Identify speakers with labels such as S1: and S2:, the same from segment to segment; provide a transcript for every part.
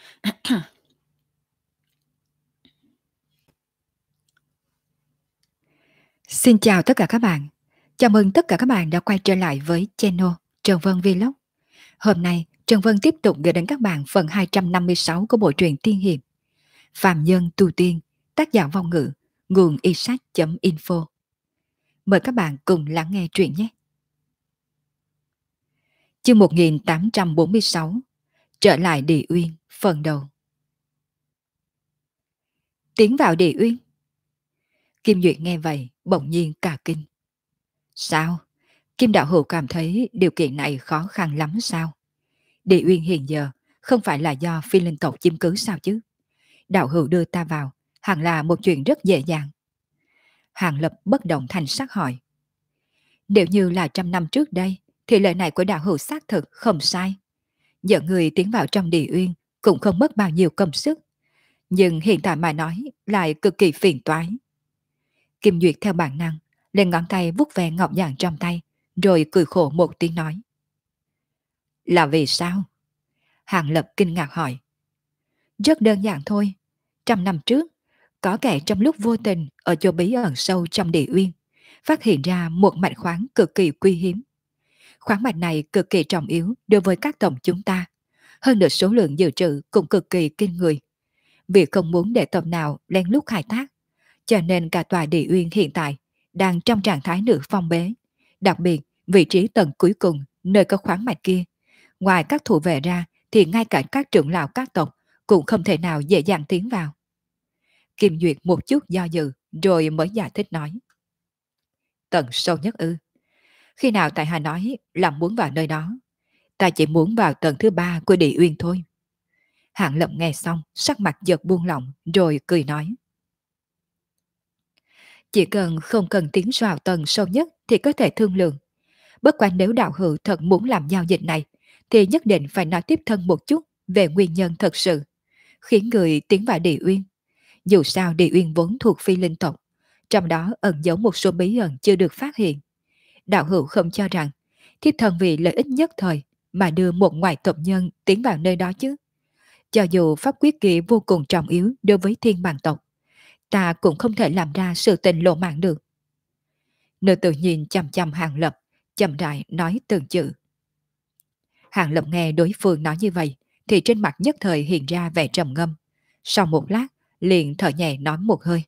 S1: Xin chào tất cả các bạn. Chào mừng tất cả các bạn đã quay trở lại với channel Trần Vân Vlog. Hôm nay, Trần Vân tiếp tục gửi đến các bạn phần 256 của bộ truyện tiên hiệp Phàm Nhân Tu Tiên, tác giả Vong Ngữ, nguồn isaac.info. Mời các bạn cùng lắng nghe truyện nhé. Chương 1846, trở lại Địa Uyên, phần đầu. Tiến vào Địa Uyên. Kim Duyệt nghe vậy, bỗng nhiên cả kinh. Sao? Kim Đạo Hữu cảm thấy điều kiện này khó khăn lắm sao? Địa Uyên hiện giờ không phải là do phi linh tộc chiếm cứ sao chứ? Đạo Hữu đưa ta vào hẳn là một chuyện rất dễ dàng. Hàng Lập bất động thành sắc hỏi. Nếu như là 100 năm trước đây thì lời này của Đạo Hữu xác thực không sai. Dẫn người tiến vào trong Địa Uyên cũng không mất bao nhiêu công sức. Nhưng hiện tại mà nói lại cực kỳ phiền toái. Kim Duyệt theo bản năng lên ngón tay vuốt ve ngọc giản trong tay, rồi cười khổ một tiếng nói. Là vì sao? Hàng Lập kinh ngạc hỏi. Rất đơn giản thôi. 100 năm trước, có kẻ trong lúc vô tình ở chỗ bí ẩn sâu trong Địa Uyên, phát hiện ra một mạch khoáng cực kỳ quý hiếm. Khoáng mạch này cực kỳ trọng yếu đối với các tộc chúng ta. Hơn nữa số lượng dự trữ cũng cực kỳ kinh người. Vì không muốn để tộc nào lén lút khai thác, cho nên cả tòa Địa Uyên hiện tại đang trong trạng thái nửa phong bế. Đặc biệt, vị trí tầng cuối cùng nơi có khoáng mạch kia, ngoài các thủ vệ ra thì ngay cả các trưởng lão các tộc cũng không thể nào dễ dàng tiến vào. Kim Duyệt một chút do dự rồi mới giải thích nói. Tầng sâu nhất ư? Khi nào tại Hà nói là muốn vào nơi đó, ta chỉ muốn vào tầng thứ 3 của Địa Uyên thôi. Hạng Lập nghe xong sắc mặt giật buông lỏng rồi cười nói. Chỉ cần không cần tiến vào tầng sâu nhất thì có thể thương lượng. Bất quá nếu đạo hữu thật muốn làm giao dịch này thì nhất định phải nói tiếp thân một chút về nguyên nhân thật sự khiến người tiến vào Địa Uyên. Dù sao Địa Uyên vốn thuộc phi linh tộc, trong đó ẩn giấu một số bí ẩn chưa được phát hiện. Đạo hữu không cho rằng thiếp thân vì lợi ích nhất thời mà đưa một ngoại tộc nhân tiến vào nơi đó chứ? Cho dù pháp quyết kia vô cùng trọng yếu đối với thiên bàng tộc, ta cũng không thể làm ra sự tình lộ mạng được. Nữ tự nhìn chằm chằm Hàng Lập, chậm rãi nói từng chữ. Hàng Lập nghe đối phương nói như vậy thì trên mặt nhất thời hiện ra vẻ trầm ngâm. Sau một lát liền thở nhẹ nói một hơi.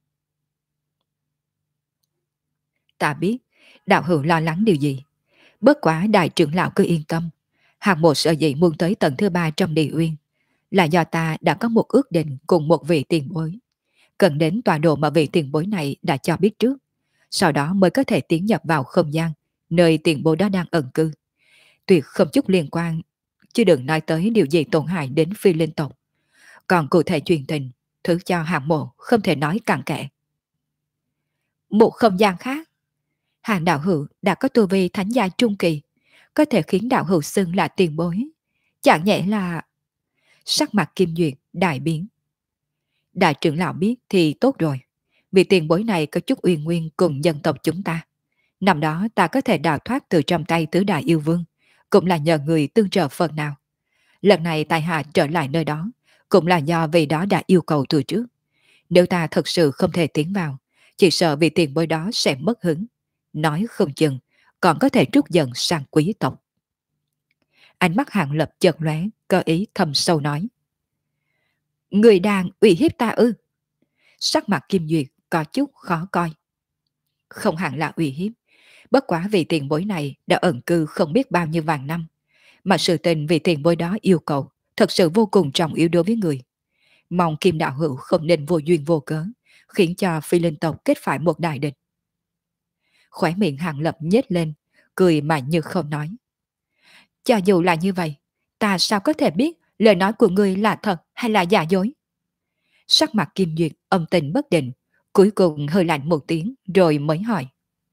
S1: Ta biết đạo hữu lo lắng điều gì, bất quá đại trưởng lão cứ yên tâm. Hàng một sở dĩ muốn tới tầng thứ 3 trong Địa Uyên là do ta đã có một ước định cùng một vị tiền bối, cần đến tọa độ mà vị tiền bối này đã cho biết trước, sau đó mới có thể tiến nhập vào không gian nơi tiền bối đó đang ẩn cư. Tuyệt không chút liên quan, chứ đừng nói tới điều gì tổn hại đến phi linh tộc. Còn cụ thể chuyện tình, thứ cho Hàng mộ không thể nói cặn kẽ. Một không gian khác, Hàng đạo hữu đã có tu vi thánh giai trung kỳ, có thể khiến đạo hữu xưng là tiền bối. Chẳng nhẽ là... Sắc mặt Kim Duyệt đại biến. Đại trưởng lão biết thì tốt rồi. Vì tiền bối này có chút uyên nguyên cùng dân tộc chúng ta. Năm đó ta có thể đào thoát từ trong tay tứ đại yêu vương, cũng là nhờ người tương trợ phần nào. Lần này tại hạ trở lại nơi đó, cũng là do vị đó đã yêu cầu từ trước. Nếu ta thật sự không thể tiến vào, chỉ sợ vị tiền bối đó sẽ mất hứng. Nói không chừng, còn có thể trút giận sang quý tộc. Ánh mắt Hàng Lập chợt lóe, có ý thầm sâu nói. Người đang uy hiếp ta ư? Sắc mặt Kim Duyệt có chút khó coi. Không hẳn là uy hiếp, bất quá vì tiền bối này đã ẩn cư không biết bao nhiêu vàng năm, mà sự tình vì tiền bối đó yêu cầu thật sự vô cùng trọng yếu đối với người. Mong Kim đạo hữu không nên vô duyên vô cớ khiến cho phi linh tộc kết phải một đại địch. Khóe miệng Hàng Lập nhếch lên, cười mà như không nói. Cho dù là như vậy, ta sao có thể biết lời nói của ngươi là thật hay là giả dối? Sắc mặt Kim Duyệt âm tình bất định, cuối cùng hơi lạnh một tiếng rồi mới hỏi.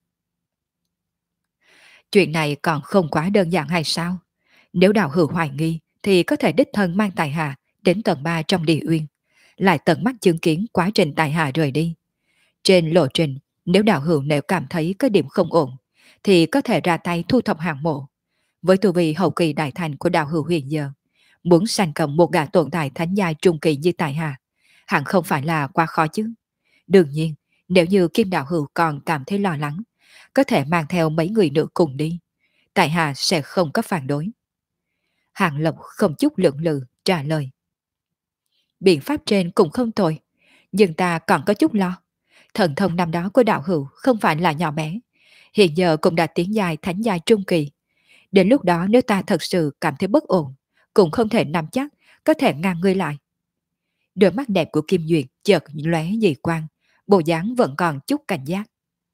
S1: Chuyện này còn không quá đơn giản hay sao? Nếu đạo hữu hoài nghi thì có thể đích thân mang tài hạ đến tầng 3 trong Địa Uyên, lại tận mắt chứng kiến quá trình tài hạ rời đi. Trên lộ trình, nếu đạo hữu nếu cảm thấy có điểm không ổn, thì có thể ra tay thu thập hàng mộ. Với tu vi hậu kỳ đại thành của đạo hữu hiện giờ, Muốn sanh cầm một gã tồn tại thánh giai trung kỳ như tại hạ, hẳn không phải là quá khó chứ. Đương nhiên, nếu như Kim Đạo Hữu còn cảm thấy lo lắng, có thể mang theo mấy người nữa cùng đi. Tại hạ sẽ không có phản đối. Hàng Lập không chút lưỡng lự trả lời. Biện pháp trên cũng không tồi, nhưng ta còn có chút lo. Thần thông năm đó của đạo hữu không phải là nhỏ bé, hiện giờ cũng đã tiến dài thánh giai trung kỳ. Đến lúc đó nếu ta thật sự cảm thấy bất ổn, cũng không thể nắm chắc có thể ngăn ngươi lại. Đôi mắt đẹp của Kim Duyệt chợt lóe dị quang, bộ dáng vẫn còn chút cảnh giác.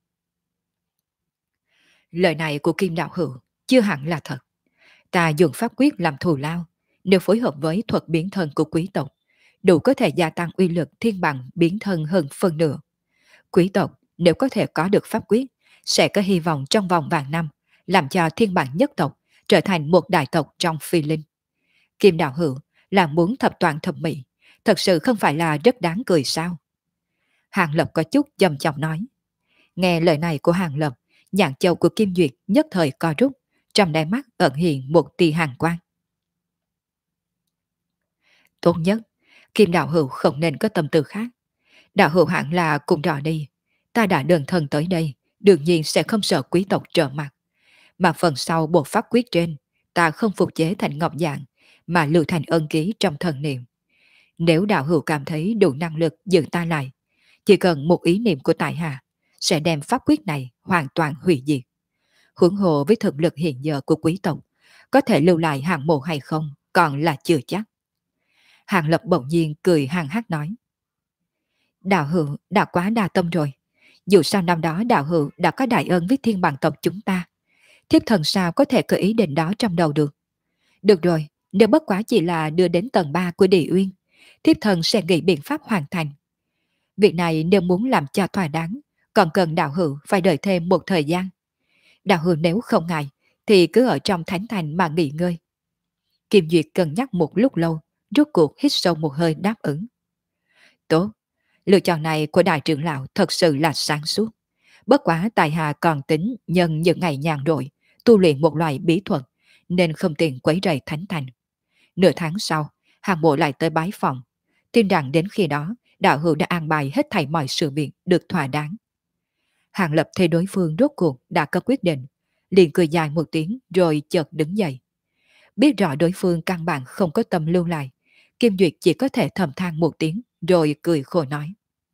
S1: Lời này của Kim Đạo Hữu chưa hẳn là thật. Ta dùng pháp quyết làm thù lao, nếu phối hợp với thuật biến thân của quý tộc, đủ có thể gia tăng uy lực thiên bằng biến thân hơn phân nửa. Quý tộc nếu có thể có được pháp quyết, sẽ có hy vọng trong vòng vạn năm, làm cho thiên bằng nhất tộc trở thành một đại tộc trong phi linh. Kim Đạo Hữu là muốn thập toàn thập mỹ, thật sự không phải là rất đáng cười sao? Hàng Lập có chút trầm trọng nói. Nghe lời này của Hàng Lập, nhãn châu của Kim Duyệt nhất thời co rút, trong đáy mắt ẩn hiện một tia hàn quang. Tốt nhất, Kim Đạo Hữu không nên có tâm tư khác. Đạo hữu hẳn là cùng rõ đi. Ta đã đơn thân tới đây, đương nhiên sẽ không sợ quý tộc trở mặt. Mà phần sau bộ pháp quyết trên, ta không phục chế thành ngọc dạng, mà lưu thành ân ký trong thần niệm. Nếu đạo hữu cảm thấy đủ năng lực giữ ta lại, chỉ cần một ý niệm của tại hạ, sẽ đem pháp quyết này hoàn toàn hủy diệt. Huống hồ với thực lực hiện giờ của quý tộc, có thể lưu lại hạng mộ hay không, còn là chưa chắc. Hàng Lập bỗng nhiên cười hăng hắc nói. Đạo hữu đã quá đa tâm rồi. Dù sao năm đó đạo hữu đã có đại ân với thiên bằng tộc chúng ta. Thiếp thần sao có thể có ý định đó trong đầu được. Được rồi, nếu bất quá chỉ là đưa đến tầng 3 của địa uyên, thiếp thần sẽ nghĩ biện pháp hoàn thành. Việc này nếu muốn làm cho thỏa đáng, còn cần đạo hữu phải đợi thêm một thời gian. Đạo hữu nếu không ngại, thì cứ ở trong thánh thành mà nghỉ ngơi. Kim Duyệt cân nhắc một lúc lâu, rốt cuộc hít sâu một hơi đáp ứng. Tốt, lựa chọn này của đại trưởng lão thật sự là sáng suốt. Bất quá tài hạ còn tính nhân những ngày nhàn rỗi, tu luyện một loại bí thuật, nên không tiện quấy rầy thánh thành. Nửa tháng sau, hàng bộ lại tới bái phòng. Tin rằng đến khi đó, đạo hữu đã an bài hết thảy mọi sự việc được thỏa đáng. Hàng Lập thấy đối phương rốt cuộc đã có quyết định, liền cười dài một tiếng rồi chợt đứng dậy. Biết rõ đối phương căn bản không có tâm lưu lại, Kim Duyệt chỉ có thể thầm than một tiếng rồi cười khổ nói.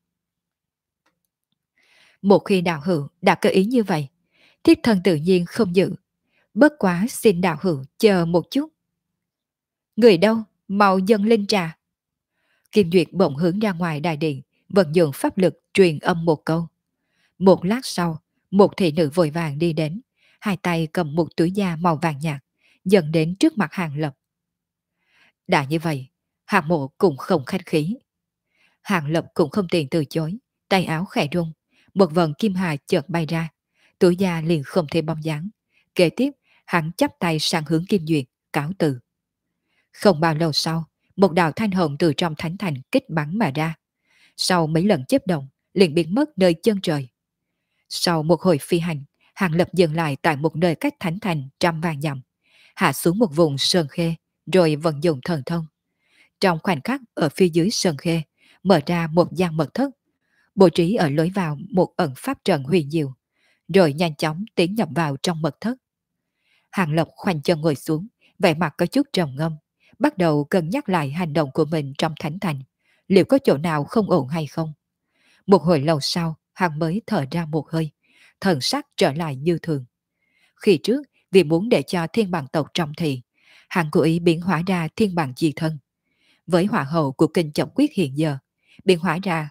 S1: Một khi đạo hữu đã có ý như vậy, thiếp thân tự nhiên không giữ. Bất quá xin đạo hữu chờ một chút. Người đâu, mau dâng lên trà. Kim Duyệt bỗng hướng ra ngoài đại điện, vận dụng pháp lực truyền âm một câu. Một lát sau, một thị nữ vội vàng đi đến, hai tay cầm một túi da màu vàng nhạt, dần đến trước mặt Hàng Lập. Đã như vậy, Hàng Mộ cũng không khách khí. Hàng Lập cũng không tiện từ chối, tay áo khẽ rung, một vần kim hà chợt bay ra, túi da liền không thể bóng dáng. Kế tiếp, hắn chắp tay sang hướng Kim Duyệt, cáo từ. Không bao lâu sau, một đạo thanh hồng từ trong thánh thành kích bắn mà ra. Sau mấy lần chớp động, liền biến mất nơi chân trời. Sau một hồi phi hành, Hàng Lập dừng lại tại một nơi cách thánh thành trăm vạn dặm, hạ xuống một vùng sơn khê, rồi vận dụng thần thông. Trong khoảnh khắc ở phía dưới sơn khê, mở ra một gian mật thất, bố trí ở lối vào một ẩn pháp trận huyền diệu, rồi nhanh chóng tiến nhập vào trong mật thất. Hàng Lập khoanh chân ngồi xuống, vẻ mặt có chút trầm ngâm, bắt đầu cân nhắc lại hành động của mình trong thánh thành, liệu có chỗ nào không ổn hay không. Một hồi lâu sau, hắn mới thở ra một hơi, thần sắc trở lại như thường. Khi trước, vì muốn để cho thiên bằng tộc trọng thị, hắn cố ý biến hóa ra thiên bằng chi thân. Với hỏa hậu của kinh trọng quyết hiện giờ, biến hóa ra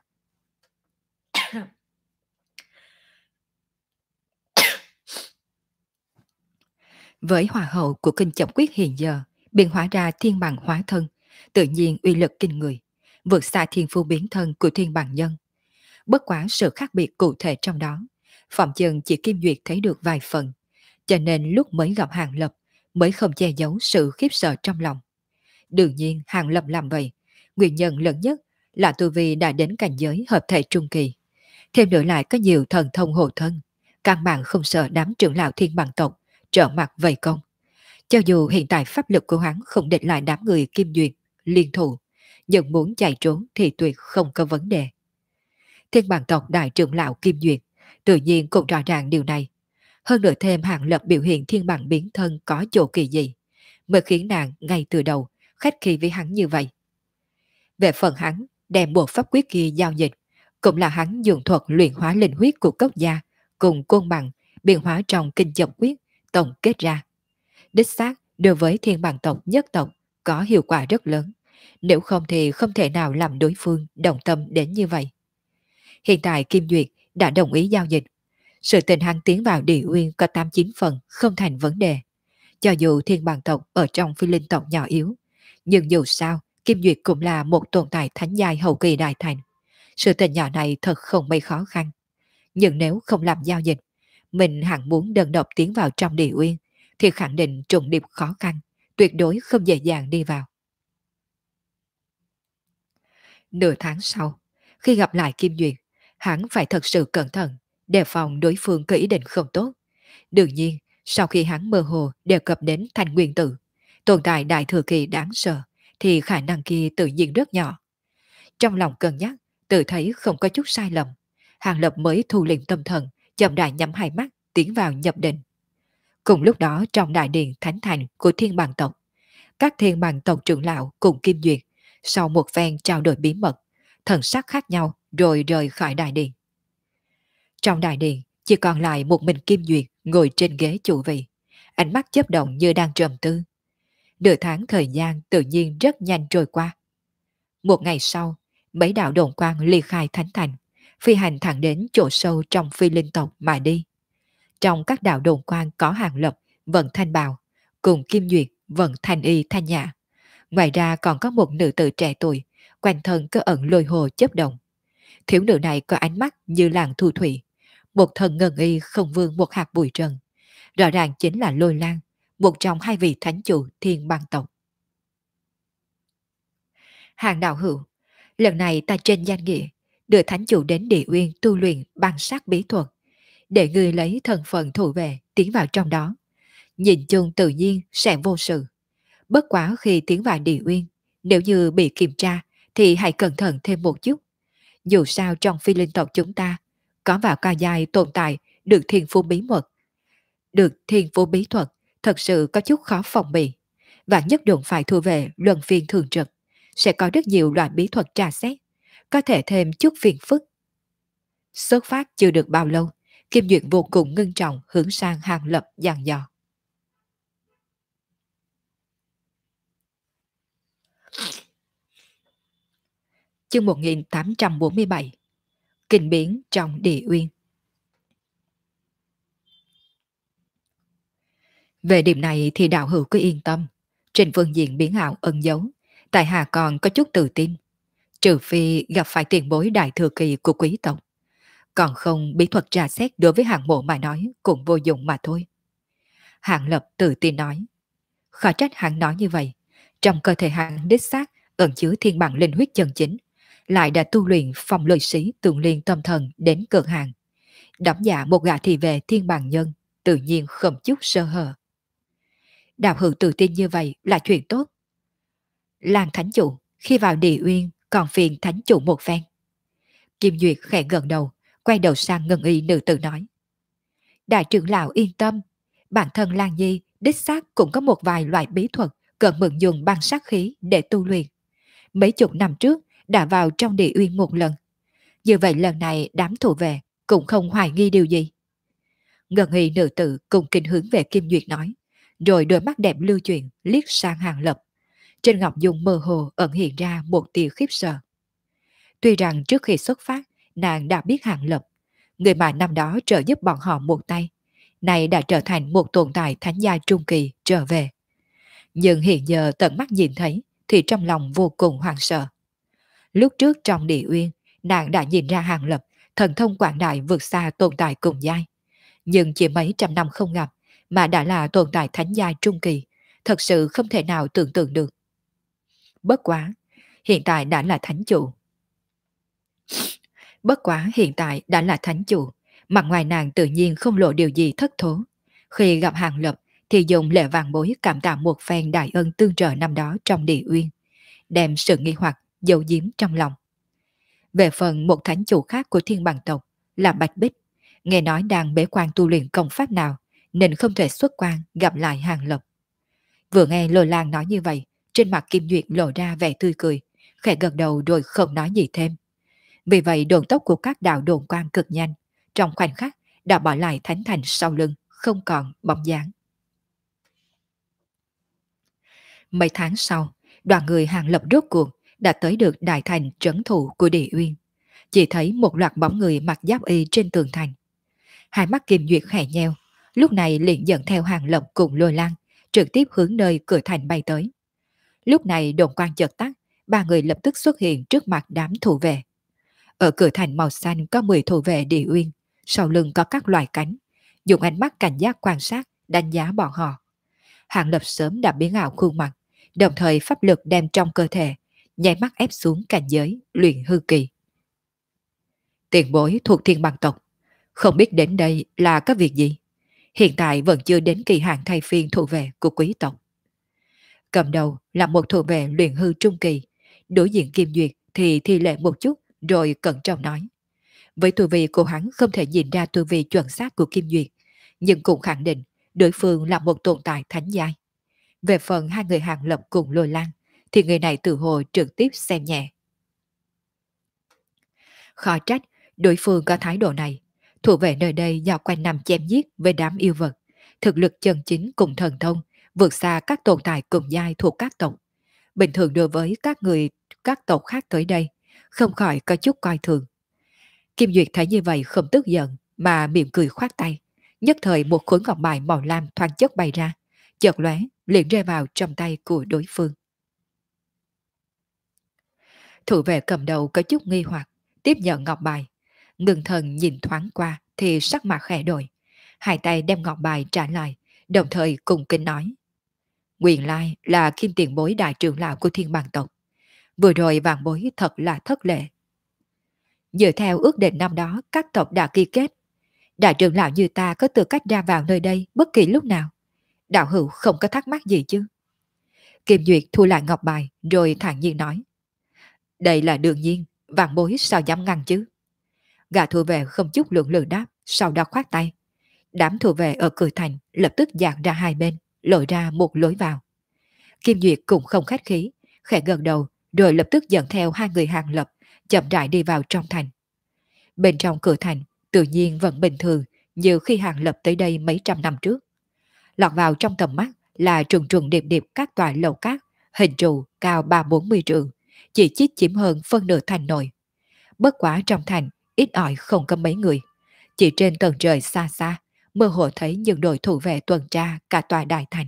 S1: với hỏa hậu của kinh trọng quyết hiện giờ, biến hóa ra thiên bằng hóa thân, tự nhiên uy lực kinh người, vượt xa thiên phu biến thân của thiên bằng nhân. Bất quá sự khác biệt cụ thể trong đó, Phạm Trần chỉ Kim Duyệt thấy được vài phần, cho nên lúc mới gặp Hàng Lập mới không che giấu sự khiếp sợ trong lòng. Đương nhiên Hàng Lập làm vậy, nguyên nhân lớn nhất là tu vi đã đến cảnh giới hợp thể trung kỳ. Thêm nữa lại có nhiều thần thông hộ thân, căn bản không sợ đám trưởng lão thiên bằng tộc trở mặt vây công. Cho dù hiện tại pháp lực của hắn không địch lại đám người Kim Duyệt, liên thủ, nhưng muốn chạy trốn thì tuyệt không có vấn đề. Thiên bằng tộc đại trưởng lão Kim Duyệt tự nhiên cũng rõ ràng điều này. Hơn nữa thêm Hàng Lập biểu hiện thiên bằng biến thân có chỗ kỳ gì, mới khiến nàng ngay từ đầu khách khí với hắn như vậy. Về phần hắn đem bộ pháp quyết kia giao dịch, cũng là hắn dùng thuật luyện hóa linh huyết của cốc gia cùng côn bằng biến hóa trong kinh chậm quyết tổng kết ra. Đích xác đối với thiên bằng tộc nhất tộc có hiệu quả rất lớn, nếu không thì không thể nào làm đối phương đồng tâm đến như vậy. Hiện tại Kim Duyệt đã đồng ý giao dịch, sự tình hắn tiến vào địa uyên có 89 phần không thành vấn đề. Cho dù thiên bằng tộc ở trong phi linh tộc nhỏ yếu, nhưng dù sao Kim Duyệt cũng là một tồn tại thánh giai hậu kỳ đại thành. Sự tình nhỏ này thật không mấy khó khăn. Nhưng nếu không làm giao dịch, mình hẳn muốn đơn độc tiến vào trong địa uyên, thì khẳng định trùng điệp khó khăn, tuyệt đối không dễ dàng đi vào. Nửa tháng sau, khi gặp lại Kim Duyệt, hắn phải thật sự cẩn thận, đề phòng đối phương có ý định không tốt. Đương nhiên, sau khi hắn mơ hồ đề cập đến thành nguyên tử, tồn tại đại thừa kỳ đáng sợ, thì khả năng kia tự nhiên rất nhỏ. Trong lòng cân nhắc, tự thấy không có chút sai lầm, Hàng Lập mới thu liệm tâm thần, chậm rãi nhắm hai mắt, tiến vào nhập định. Cùng lúc đó trong đại điện thánh thành của thiên bằng tộc, các thiên bằng tộc trưởng lão cùng Kim Duyệt, sau một phen trao đổi bí mật, thần sắc khác nhau rồi rời khỏi đại điện. Trong đại điện, chỉ còn lại một mình Kim Duyệt ngồi trên ghế chủ vị, ánh mắt chớp động như đang trầm tư. Nửa tháng thời gian tự nhiên rất nhanh trôi qua. Một ngày sau, mấy đạo đồn quang ly khai thánh thành, phi hành thẳng đến chỗ sâu trong phi linh tộc mà đi. Trong các đạo đồn quang có Hàng Lập, vận thanh bào, cùng Kim Duyệt, vận thanh y thanh nhã. Ngoài ra còn có một nữ tử trẻ tuổi, quanh thân có ẩn lôi hồ chớp động. Thiếu nữ này có ánh mắt như làng thu thủy, một thân ngân y không vương một hạt bụi trần. Rõ ràng chính là Lôi Lan, một trong hai vị thánh chủ thiên bang tộc. Hàng đạo hữu, lần này ta trên danh nghĩa đưa thánh chủ đến địa uyên tu luyện băng sát bí thuật, để ngươi lấy thân phận thủ vệ tiến vào trong đó. Nhìn chung tự nhiên sẽ vô sự. Bất quá khi tiến vào địa uyên, nếu như bị kiểm tra thì hãy cẩn thận thêm một chút. Dù sao trong phi linh tộc chúng ta có vào cao giai tồn tại được thiên phú bí mật. Được thiên phú bí thuật thật sự có chút khó phòng bị. Và nhất định phải thu về luân phiên thường trực. Sẽ có rất nhiều loại bí thuật tra xét, có thể thêm chút phiền phức. Xuất phát chưa được bao lâu, Kim Duyệt vô cùng ngưng trọng hướng sang Hàng Lập dặn dò. Chương 1847. Kinh biến trong địa uyên. Về điểm này thì đạo hữu cứ yên tâm. Trên phương diện biến ảo ẩn giấu, tại hạ còn có chút tự tin. Trừ phi gặp phải tiền bối đại thừa kỳ của quý tộc. Còn không bí thuật tra xét đối với hạng mộ mà nói cũng vô dụng mà thôi. Hạng Lập tự tin nói. Khó trách hắn nói như vậy. Trong cơ thể hắn đích xác ẩn chứa thiên bằng linh huyết chân chính, lại đã tu luyện phong lợi sĩ tường liên tâm thần đến cực hạn. Đóng giả một gã thị về thiên bằng nhân, tự nhiên không chút sơ hở. Đạo hữu tự tin như vậy là chuyện tốt. Lan thánh chủ, khi vào địa uyên còn phiền thánh chủ một phen. Kim Duyệt khẽ gần đầu, quay đầu sang ngân y nữ tử nói. Đại trưởng lão yên tâm, bản thân Lan Nhi đích xác cũng có một vài loại bí thuật cần mượn dùng băng sát khí để tu luyện. Mấy chục năm trước đã vào trong địa uyên một lần. Như vậy lần này đám thủ vệ cũng không hoài nghi điều gì. Ngân y nữ tử cùng kinh hướng về Kim Duyệt nói, rồi đôi mắt đẹp lưu chuyển liếc sang Hàng Lập. Trên ngọc dung mơ hồ ẩn hiện ra một tia khiếp sợ. Tuy rằng trước khi xuất phát, nàng đã biết Hàng Lập, người mà năm đó trợ giúp bọn họ một tay, này đã trở thành một tồn tại thánh gia trung kỳ trở về. Nhưng hiện giờ tận mắt nhìn thấy thì trong lòng vô cùng hoảng sợ. Lúc trước trong địa uyên, nàng đã nhìn ra Hàng Lập thần thông quảng đại vượt xa tồn tại cùng giai. Nhưng chỉ mấy trăm năm không gặp mà đã là tồn tại thánh gia trung kỳ, thật sự không thể nào tưởng tượng được. Bất quá, hiện tại đã là thánh chủ. Bất quá hiện tại đã là thánh chủ, mặt ngoài nàng tự nhiên không lộ điều gì thất thố. Khi gặp Hàng Lập thì dùng lễ vàng bối cảm tạ một phen đại ân tương trợ năm đó trong địa uyên, đem sự nghi hoặc giấu giếm trong lòng. Về phần một thánh chủ khác của thiên bằng tộc là Bạch Bích, nghe nói đang bế quan tu luyện công pháp nào nên không thể xuất quan gặp lại Hàng Lập. Vừa nghe Lôi Lang nói như vậy, trên mặt Kim Duyệt lộ ra vẻ tươi cười, khẽ gật đầu rồi không nói gì thêm. Vì vậy đồn tốc của các đạo đồn quan cực nhanh, trong khoảnh khắc đã bỏ lại thánh thành sau lưng, không còn bóng dáng. Mấy tháng sau, đoàn người Hàng Lập rốt cuộc đã tới được đại thành trấn thủ của Địa Uyên. Chỉ thấy một loạt bóng người mặc giáp y trên tường thành. Hai mắt Kim Duyệt khẽ nheo, lúc này liền dẫn theo Hàng Lập cùng Lôi Lang, trực tiếp hướng nơi cửa thành bay tới. Lúc này đồn quan chợt tắt, ba người lập tức xuất hiện trước mặt đám thủ vệ. Ở cửa thành màu xanh có 10 thủ vệ Địa Uyên, sau lưng có các loài cánh, dùng ánh mắt cảnh giác quan sát, đánh giá bọn họ. Hàng Lập sớm đã biến ảo khuôn mặt, đồng thời pháp lực đem trong cơ thể, nháy mắt ép xuống cảnh giới luyện hư kỳ. Tiền bối thuộc thiên bằng tộc, không biết đến đây là có việc gì? Hiện tại vẫn chưa đến kỳ hạn thay phiên thủ vệ của quý tộc. Cầm đầu là một thủ vệ luyện hư trung kỳ, đối diện Kim Duyệt thì thi lệ một chút rồi cẩn trọng nói. Với tu vi của hắn không thể nhìn ra tu vi chuẩn xác của Kim Duyệt, nhưng cũng khẳng định đối phương là một tồn tại thánh giai. Về phần hai người Hàng Lập cùng Lôi Lang, thì người này tự hồ trực tiếp xem nhẹ. Khó trách, đối phương có thái độ này. Thủ vệ nơi đây do quanh năm chém giết với đám yêu vật, thực lực chân chính cùng thần thông, vượt xa các tồn tại cùng giai thuộc các tộc. Bình thường đối với các tộc khác tới đây, không khỏi có chút coi thường. Kim Duyệt thấy như vậy không tức giận, mà mỉm cười khoát tay. Nhất thời một khối ngọc bài màu lam thoáng chất bay ra, chợt lóe liền rơi vào trong tay của đối phương. Thủ vệ cầm đầu có chút nghi hoặc, tiếp nhận ngọc bài. Ngưng thần nhìn thoáng qua thì sắc mặt khẽ đổi. Hai tay đem ngọc bài trả lại, đồng thời cùng kính nói. Nguyên lai là Kim tiền bối đại trưởng lão của thiên bang tộc. Vừa rồi vạn bối thật là thất lễ. Dựa theo ước định năm đó các tộc đã ký kết, đại trưởng lão như ta có tư cách ra vào nơi đây bất kỳ lúc nào. Đạo hữu không có thắc mắc gì chứ? Kim Duyệt thu lại ngọc bài rồi thản nhiên nói. Đây là đương nhiên, vạn bối sao dám ngăn chứ? Gã thủ vệ không chút lượng lự đáp, sau đó khoát tay. Đám thủ vệ ở cửa thành lập tức dạt ra hai bên, lội ra một lối vào. Kim Duyệt cũng không khách khí, khẽ gật đầu rồi lập tức dẫn theo hai người Hàng Lập, chậm rãi đi vào trong thành. Bên trong cửa thành, tự nhiên vẫn bình thường như khi Hàng Lập tới đây mấy trăm năm trước. Lọt vào trong tầm mắt là trùng trùng điệp điệp các tòa lầu cát, hình trụ cao 3-40 trượng, chỉ chít chiếm hơn phân nửa thành nội. Bất quá trong thành, ít ỏi không có mấy người. Chỉ trên tầng trời xa xa, mơ hồ thấy những đội thủ vệ tuần tra cả tòa đại thành.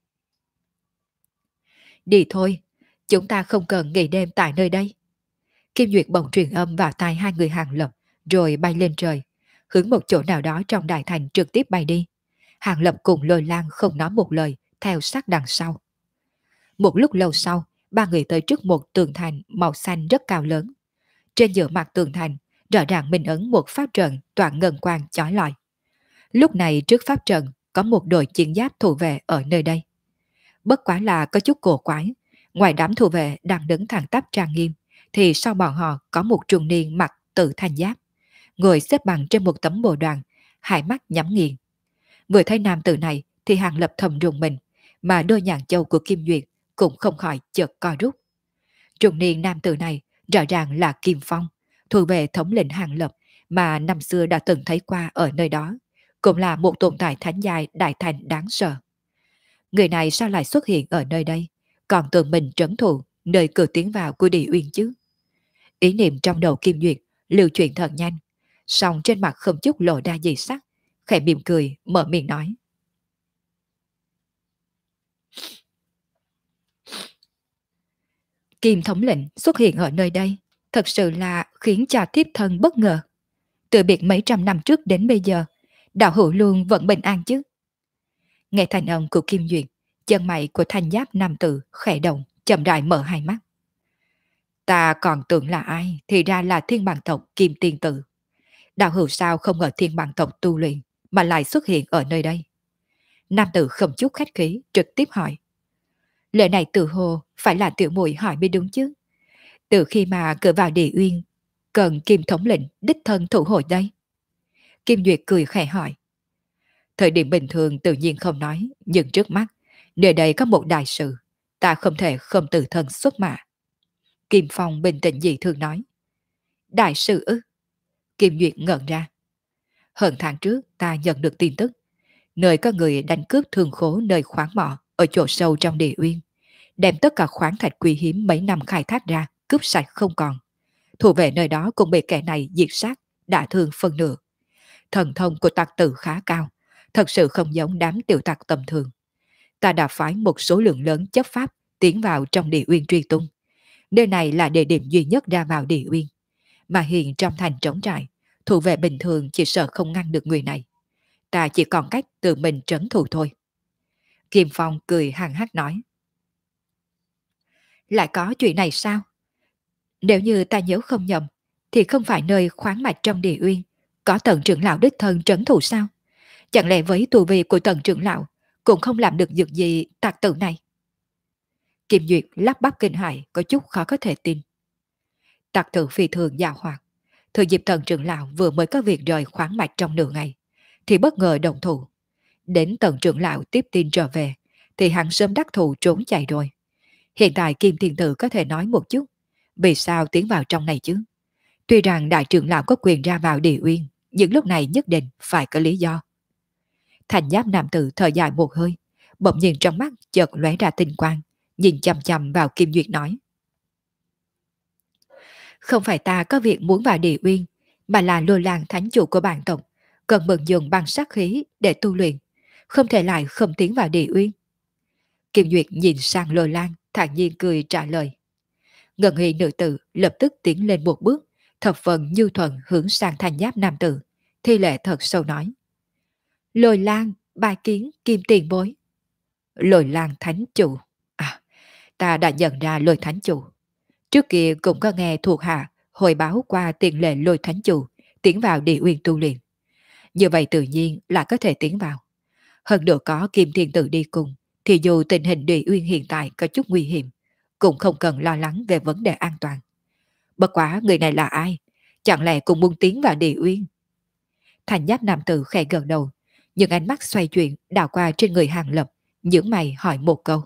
S1: Đi thôi, chúng ta không cần nghỉ đêm tại nơi đây. Kim Duyệt bỗng truyền âm vào tai hai người Hàng Lập, rồi bay lên trời, hướng một chỗ nào đó trong đại thành trực tiếp bay đi. Hàng Lập cùng Lôi Lang không nói một lời, theo sát đằng sau. Một lúc lâu sau, ba người tới trước một tường thành màu xanh rất cao lớn. Trên giữa mặt tường thành, rõ ràng minh ấn một pháp trận toàn ngân quang chói lọi. Lúc này trước pháp trận có một đội chiến giáp thủ vệ ở nơi đây. Bất quá là có chút cổ quái, ngoài đám thủ vệ đang đứng thẳng tắp trang nghiêm, thì sau bọn họ có một trung niên mặc tự thanh giáp, ngồi xếp bằng trên một tấm bồ đoàn, hai mắt nhắm nghiền. Vừa thấy nam tử này thì Hàng Lập thầm rùng mình, mà đôi nhãn châu của Kim Duyệt cũng không khỏi chợt co rút. Trung niên nam tử này rõ ràng là Kim Phong, thủ vệ thống lĩnh Hàng Lập mà năm xưa đã từng thấy qua ở nơi đó, cũng là một tồn tại thánh giai đại thành đáng sợ. Người này sao lại xuất hiện ở nơi đây, còn tự mình trấn thủ nơi cửa tiến vào của Địa Uyên chứ? Ý niệm trong đầu Kim Duyệt lưu chuyển thật nhanh, song trên mặt không chút lộ ra gì sắc, khẽ mỉm cười mở miệng nói. Kim thống lĩnh xuất hiện ở nơi đây, thật sự là khiến cho thiếp thân bất ngờ. Từ biệt mấy trăm năm trước đến bây giờ, đạo hữu luôn vẫn bình an chứ? Nghe thành âm của Kim Duyệt, chân mày của thanh giáp nam tử khẽ động, chậm rãi mở hai mắt. Ta còn tưởng là ai, thì ra là thiên bằng tộc Kim Tiên Tử. Đạo hữu sao không ở thiên bằng tộc tu luyện, mà lại xuất hiện ở nơi đây? Nam tử không chút khách khí, trực tiếp hỏi. Lời này tự hồ phải là tiểu muội hỏi mới đúng chứ. Từ khi mà cửa vào địa uyên, cần Kim thống lĩnh đích thân thủ hồi đây. Kim Duyệt cười khẽ hỏi. Thời điểm bình thường tự nhiên không nói, nhưng trước mắt, nơi đây có một đại sự, ta không thể không tự thân xuất mã. Kim Phong bình tĩnh dị thường nói. Đại sự ư? Kim Duyệt ngẩn ra. Hơn tháng trước ta nhận được tin tức, nơi có người đánh cướp thương khố nơi khoáng mỏ ở chỗ sâu trong địa uyên, đem tất cả khoáng thạch quý hiếm mấy năm khai thác ra, cướp sạch không còn. Thủ vệ nơi đó cũng bị kẻ này diệt sát, đả thương phân nửa. Thần thông của tặc tử khá cao, thật sự không giống đám tiểu tặc tầm thường. Ta đã phái một số lượng lớn chấp pháp tiến vào trong địa uyên truy tung. Nơi này là địa điểm duy nhất ra vào địa uyên, mà hiện trong thành trống trại, thủ vệ bình thường chỉ sợ không ngăn được người này. Ta chỉ còn cách tự mình trấn thủ thôi. Kim Phong cười hăng hắc nói. Lại có chuyện này sao? Nếu như ta nhớ không nhầm, thì không phải nơi khoáng mạch trong địa uyên có tần trưởng lão đích thân trấn thủ sao? Chẳng lẽ với tu vi của tần trưởng lão cũng không làm được việc gì tạc tử này? Kim Duyệt lắp bắp kinh hãi, có chút khó có thể tin. Tạc tử phi thường giàu hoạt. Thời dịp tần trưởng lão vừa mới có việc rời khoáng mạch trong nửa ngày, thì bất ngờ động thủ. Đến tần trưởng lão tiếp tin trở về, thì hắn sớm đắc thủ trốn chạy rồi. Hiện tại Kim Thiên Tử có thể nói một chút, vì sao tiến vào trong này chứ? Tuy rằng đại trưởng lão có quyền ra vào địa uyên, nhưng lúc này nhất định phải có lý do. Thành giáp nam tử thở dài một hơi, bỗng nhiên trong mắt chợt lóe ra tinh quang, nhìn chằm chằm vào Kim Duyệt nói. Không phải ta có việc muốn vào địa uyên, mà là Lôi Lang thánh chủ của bản tộc, cần mượn dùng băng sát khí để tu luyện, không thể lại không tiến vào địa uyên. Kim Duyệt nhìn sang Lôi Lang, thản nhiên cười trả lời. Ngân Hy nữ tử lập tức tiến lên một bước, thập phần nhu thuận hướng sang thành giáp nam tử, thi lệ thật sâu nói. Lôi Lang, bài kiến Kim tiền bối. Lôi Lang thánh chủ. À, ta đã nhận ra Lôi thánh chủ. Trước kia cũng có nghe thuộc hạ hồi báo qua tiền lệ Lôi thánh chủ tiến vào địa uyên tu luyện. Như vậy tự nhiên là có thể tiến vào. Hơn nữa có Kim Thiên Tử đi cùng, thì dù tình hình địa uyên hiện tại có chút nguy hiểm, cũng không cần lo lắng về vấn đề an toàn. Bất quá người này là ai? Chẳng lẽ cũng muốn tiến vào địa uyên? Thành giáp nam tử khẽ gật đầu, nhưng ánh mắt xoay chuyển đảo qua trên người Hàng Lập, nhướng mày hỏi một câu.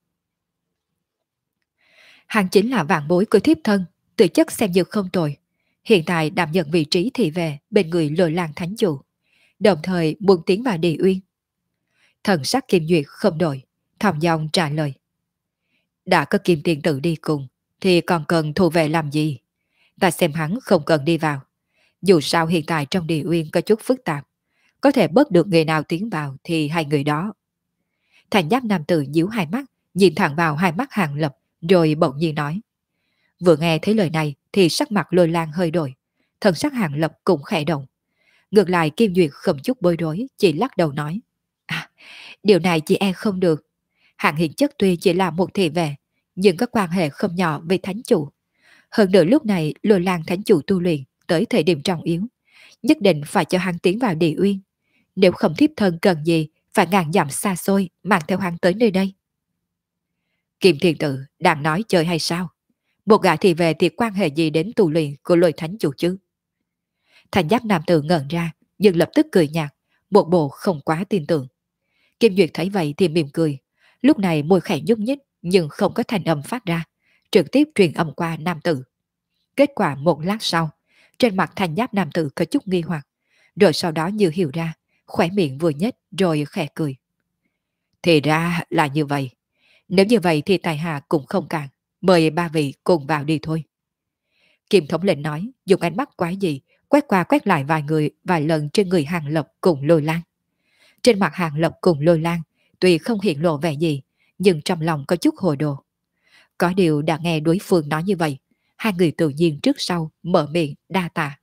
S1: Hàng chính là vạn bối của thiếp thân, tự chất xem như không tồi. Hiện tại đảm nhận vị trí thị vệ bên người Lôi Lang thánh chủ, đồng thời muốn tiến vào địa uyên. Thần sắc Kim Duyệt không đổi, thòng dong trả lời. Đã có Kim Tiền Tử đi cùng, thì còn cần thủ vệ làm gì? Ta xem hắn không cần đi vào. Dù sao hiện tại trong địa uyên có chút phức tạp, có thể bớt được người nào tiến vào thì hai người đó. Thành giáp nam tử nhíu hai mắt, nhìn thẳng vào hai mắt Hàng Lập, rồi bỗng nhiên nói. Vừa nghe thấy lời này thì sắc mặt Lôi Lang hơi đổi, thần sắc Hàng Lập cũng khẽ động. Ngược lại Kim Duyệt không chút bối rối, chỉ lắc đầu nói. À, điều này chị e không được. Hạng Hiền chất tuy chỉ là một thị vệ, nhưng có quan hệ không nhỏ với thánh chủ. Hơn nữa lúc này Lôi Lang thánh chủ tu luyện tới thời điểm trọng yếu, nhất định phải cho hắn tiến vào địa uyên. Nếu không thiếp thân cần gì, phải ngàn dặm xa xôi mang theo hắn tới nơi đây. Kim Thiên Tử đang nói chơi hay sao? Một gã thị vệ thì quan hệ gì đến tu luyện của Lôi thánh chủ chứ? Thành giác nam tử ngẩn ra, nhưng lập tức cười nhạt, một bộ không quá tin tưởng. Kim Duyệt thấy vậy thì mỉm cười, lúc này môi khẽ nhúc nhích nhưng không có thành âm phát ra, trực tiếp truyền âm qua nam tử. Kết quả một lát sau, trên mặt thành giáp nam tử có chút nghi hoặc, rồi sau đó như hiểu ra, khỏe miệng vừa nhếch rồi khẽ cười. Thì ra là như vậy. Nếu như vậy thì tài hạ cũng không cản, mời ba vị cùng vào đi thôi. Kim thống lĩnh nói, dùng ánh mắt quái dị, quét qua quét lại vài người vài lần trên người Hàng Lập cùng Lôi Lang. Trên mặt Hàng Lập cùng Lôi Lang, tuy không hiện lộ vẻ gì, nhưng trong lòng có chút hồ đồ. Có điều đã nghe đối phương nói như vậy, hai người tự nhiên trước sau mở miệng đa tạ.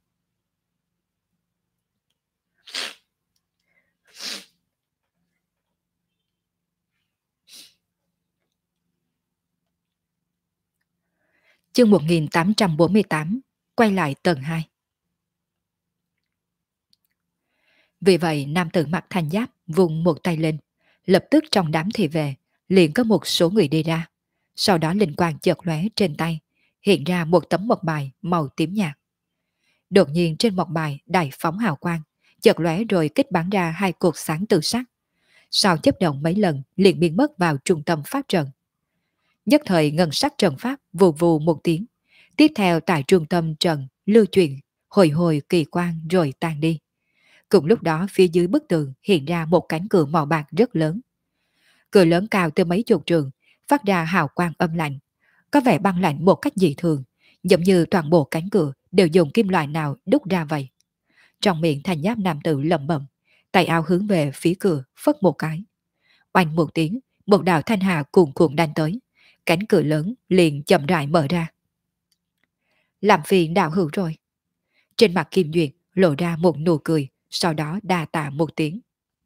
S1: Chương 1848, quay lại tầng 2. Vì vậy nam tử mặc thành giáp vùng một tay lên, lập tức trong đám thị vệ, liền có một số người đi ra. Sau đó linh quang chợt lóe trên tay, hiện ra một tấm mộc bài màu tím nhạt. Đột nhiên trên mộc bài đại phóng hào quang, chợt lóe rồi kích bắn ra hai cột sáng tự sắc. Sau chấp động mấy lần liền biến mất vào trung tâm pháp trận. Nhất thời ngân sắc trận pháp vù vù một tiếng. Tiếp theo tại trung tâm trận lưu chuyển, hồi hồi kỳ quang rồi tan đi. Cùng lúc đó phía dưới bức tường hiện ra một cánh cửa màu bạc rất lớn. Cửa lớn cao từ mấy chục trường, phát ra hào quang âm lạnh, có vẻ băng lạnh một cách dị thường, giống như toàn bộ cánh cửa đều dùng kim loại nào đúc ra vậy. Trong miệng Thành Giáp nam tử lẩm bẩm, tay áo hướng về phía cửa phất một cái. Oanh một tiếng, một đạo thanh hà cuồn cuộn đánh tới, cánh cửa lớn liền chậm rãi mở ra. Làm phiền đạo hữu rồi. Trên mặt Kim Duyệt lộ ra một nụ cười, sau đó đa tạ một tiếng.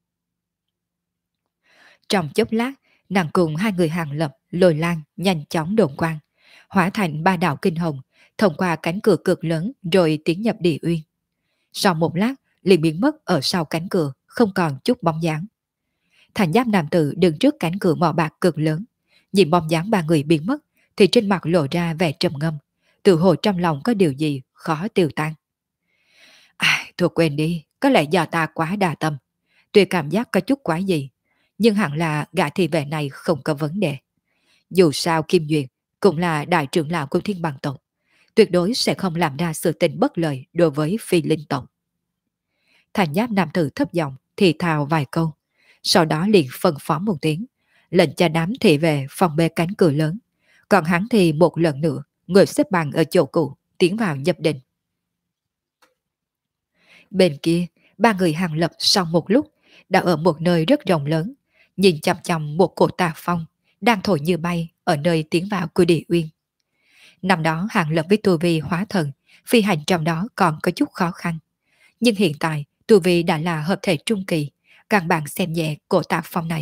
S1: Trong chốc lát, nàng cùng hai người Hàng Lập, Lôi Lan nhanh chóng đồn quang, hóa thành ba đạo kinh hồng, thông qua cánh cửa cực lớn rồi tiến nhập địa uyên. Sau một lát, liền biến mất ở sau cánh cửa, không còn chút bóng dáng. Thành Giáp nam tử đứng trước cánh cửa màu bạc cực lớn, nhìn bóng dáng ba người biến mất, thì trên mặt lộ ra vẻ trầm ngâm, tự hồ trong lòng có điều gì khó tiêu tan. Thôi quên đi, có lẽ do ta quá đa tâm. Tuy cảm giác có chút quá gì, nhưng hẳn là gã thị vệ này không có vấn đề. Dù sao Kim Duyệt cũng là đại trưởng lão của Thiên Bằng tộc, tuyệt đối sẽ không làm ra sự tình bất lợi đối với Phi Linh tộc. Thành Giáp nam tử thấp giọng thì thào vài câu, sau đó liền phân phó một tiếng, lệnh cho đám thị vệ phòng bê cánh cửa lớn, còn hắn thì một lần nữa ngồi xếp bằng ở chỗ cũ, tiến vào nhập định. Bên kia, ba người Hàng Lập sau một lúc đã ở một nơi rất rộng lớn, nhìn chằm chằm một cổ tà phong đang thổi như bay ở nơi tiến vào của địa uyên. Năm đó Hàng Lập với tu vi hóa thần, phi hành trong đó còn có chút khó khăn, nhưng hiện tại tu vi đã là hợp thể trung kỳ, càng bạn xem nhẹ cổ tà phong này.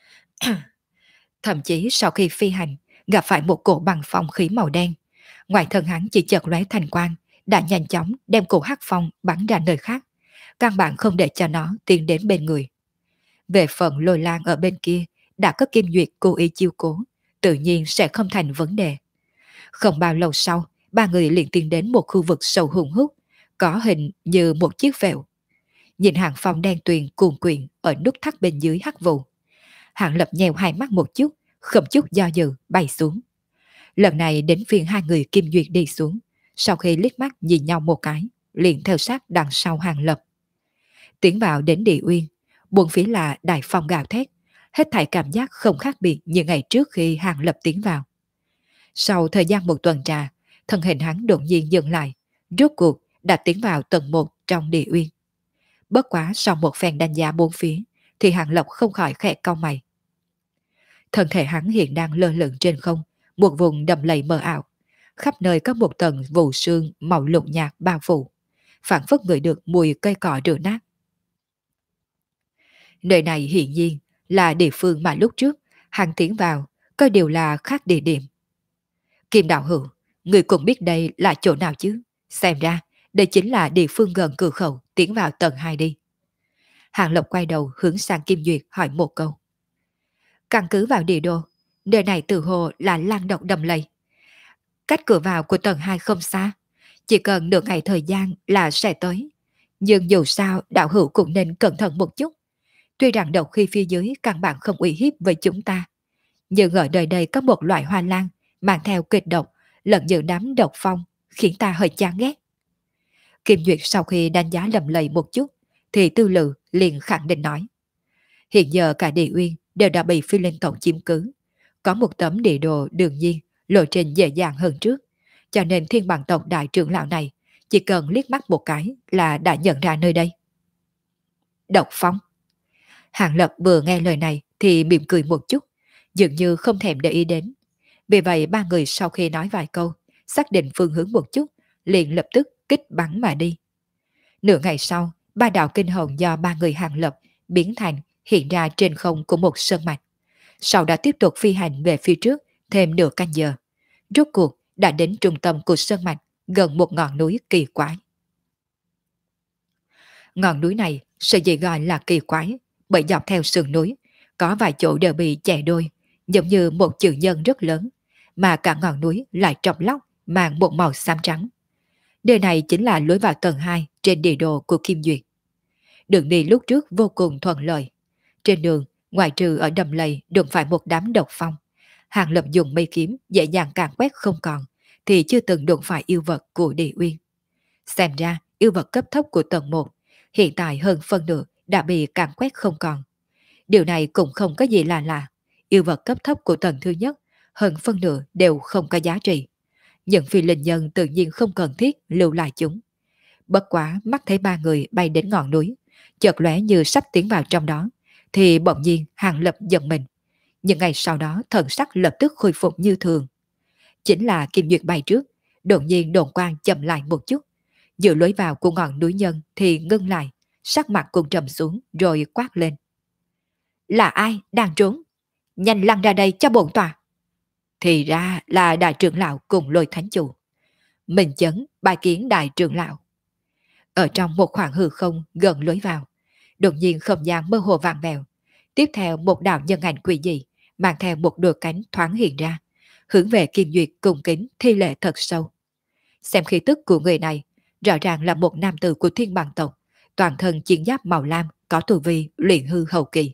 S1: Thậm chí sau khi phi hành, gặp phải một cổ bằng phong khí màu đen, ngoài thân hắn chỉ chợt lóe thành quang, đã nhanh chóng đem cổ hắc phong bắn ra nơi khác, căn bản không để cho nó tiến đến bên người. Về phần Lôi Lan ở bên kia, đã có Kim Duyệt cố ý chiêu cố, tự nhiên sẽ không thành vấn đề. Không bao lâu sau, ba người liền tiến đến một khu vực sâu hùng hút, có hình như một chiếc vẹo. Nhìn hàng phong đen tuyền cuồn quyện ở nút thắt bên dưới hắc vụ. Hàng Lập nhèo hai mắt một chút, không chút do dự bay xuống. Lần này đến phiên hai người Kim Duyệt đi xuống, sau khi liếc mắt nhìn nhau một cái, liền theo sát đằng sau Hàng Lập. Tiến vào đến địa uyên, buồn phía là đại phong gào thét, hết thảy cảm giác không khác biệt như ngày trước khi Hàng Lập tiến vào. Sau thời gian một tuần trà, thân hình hắn đột nhiên dừng lại, rốt cuộc đã tiến vào tầng 1 trong địa uyên. Bất quá sau một phen đánh giá bốn phía, thì Hàng Lập không khỏi khẽ cau mày. Thân thể hắn hiện đang lơ lửng trên không, một vùng đầm lầy mờ ảo, khắp nơi có một tầng vụ sương màu lục nhạt bao phủ, phản phất ngửi được mùi cây cỏ rửa nát. Nơi này hiển nhiên là địa phương mà lúc trước hắn tiến vào, có điều là khác địa điểm. Kim đạo hữu, người cũng biết đây là chỗ nào chứ? Xem ra, đây chính là địa phương gần cửa khẩu tiến vào tầng 2 đi. Hàng Lộc quay đầu hướng sang Kim Duyệt hỏi một câu. Căn cứ vào địa đồ, nơi này tự hồ là lang động đầm lầy. Cách cửa vào của tầng 2 không xa, chỉ cần nửa ngày thời gian là sẽ tới. Nhưng dù sao đạo hữu cũng nên cẩn thận một chút. Tuy rằng độc khi phía dưới căn bản không uy hiếp với chúng ta, nhưng ở đời đây có một loại hoa lan mang theo kịch độc lẫn giữa đám độc phong, khiến ta hơi chán ghét. Kim Duyệt sau khi đánh giá lầm lầy một chút, thì Tư Lự liền khẳng định nói. Hiện giờ cả địa uyên đều đã bị Phi Linh tộc chiếm cứ. Có một tấm địa đồ đương nhiên lộ trình dễ dàng hơn trước, cho nên Thiên Bằng tộc đại trưởng lão này chỉ cần liếc mắt một cái là đã nhận ra nơi đây. Độc phong. Hàng Lập vừa nghe lời này thì mỉm cười một chút, dường như không thèm để ý đến. Vì vậy ba người sau khi nói vài câu, xác định phương hướng một chút, liền lập tức kích bắn mà đi. Nửa ngày sau, ba đạo kinh hồn do ba người Hàng Lập biến thành hiện ra trên không của một sơn mạch. Sau đó tiếp tục phi hành về phía trước thêm nửa canh giờ. Rốt cuộc đã đến trung tâm của sơn mạch, gần một ngọn núi kỳ quái. Ngọn núi này sở dĩ gọi là kỳ quái, bởi dọc theo sườn núi, có vài chỗ đều bị chẻ đôi, giống như một chữ nhân rất lớn, mà cả ngọn núi lại trong lóc mang một màu xám trắng. Nơi này chính là lối vào tầng 2 trên địa đồ của Kim Duyệt. Đường đi lúc trước vô cùng thuận lợi. Trên đường, ngoại trừ ở đầm lầy đụng phải một đám độc phong, Hàng Lập dùng mây kiếm dễ dàng càn quét không còn, thì chưa từng đụng phải yêu vật của địa uyên. Xem ra, yêu vật cấp thấp của tầng 1 hiện tại hơn phân nửa đã bị càn quét không còn. Điều này cũng không có gì là lạ. Yêu vật cấp thấp của tầng thứ nhất hơn phân nửa đều không có giá trị. Những phi linh nhân tự nhiên không cần thiết lưu lại chúng. Bất quá mắt thấy ba người bay đến ngọn núi, chợt lóe như sắp tiến vào trong đó, thì bỗng nhiên Hàng Lập giận mình. Nhưng ngày sau đó thần sắc lập tức khôi phục như thường. Chính là Kim Duyệt bay trước, đột nhiên đồn quang chậm lại một chút. Giữa lối vào của ngọn núi nhân thì ngưng lại, sắc mặt cũng trầm xuống rồi quát lên. Là ai đang trốn? Nhanh lăn ra đây cho bổn tòa. Thì ra là đại trưởng lão cùng Lôi thánh chủ. Mình chấn bài kiến đại trưởng lão. Ở trong một khoảng hư không gần lối vào, đột nhiên không gian mơ hồ vàng vèo. Tiếp theo một đạo nhân ảnh quỷ dị mang theo một đôi cánh thoáng hiện ra, hướng về Kim Duyệt cung kính thi lễ thật sâu. Xem khí tức của người này, rõ ràng là một nam tử của Thiên Bằng tộc, toàn thân chiến giáp màu lam, có tu vi luyện hư hậu kỳ.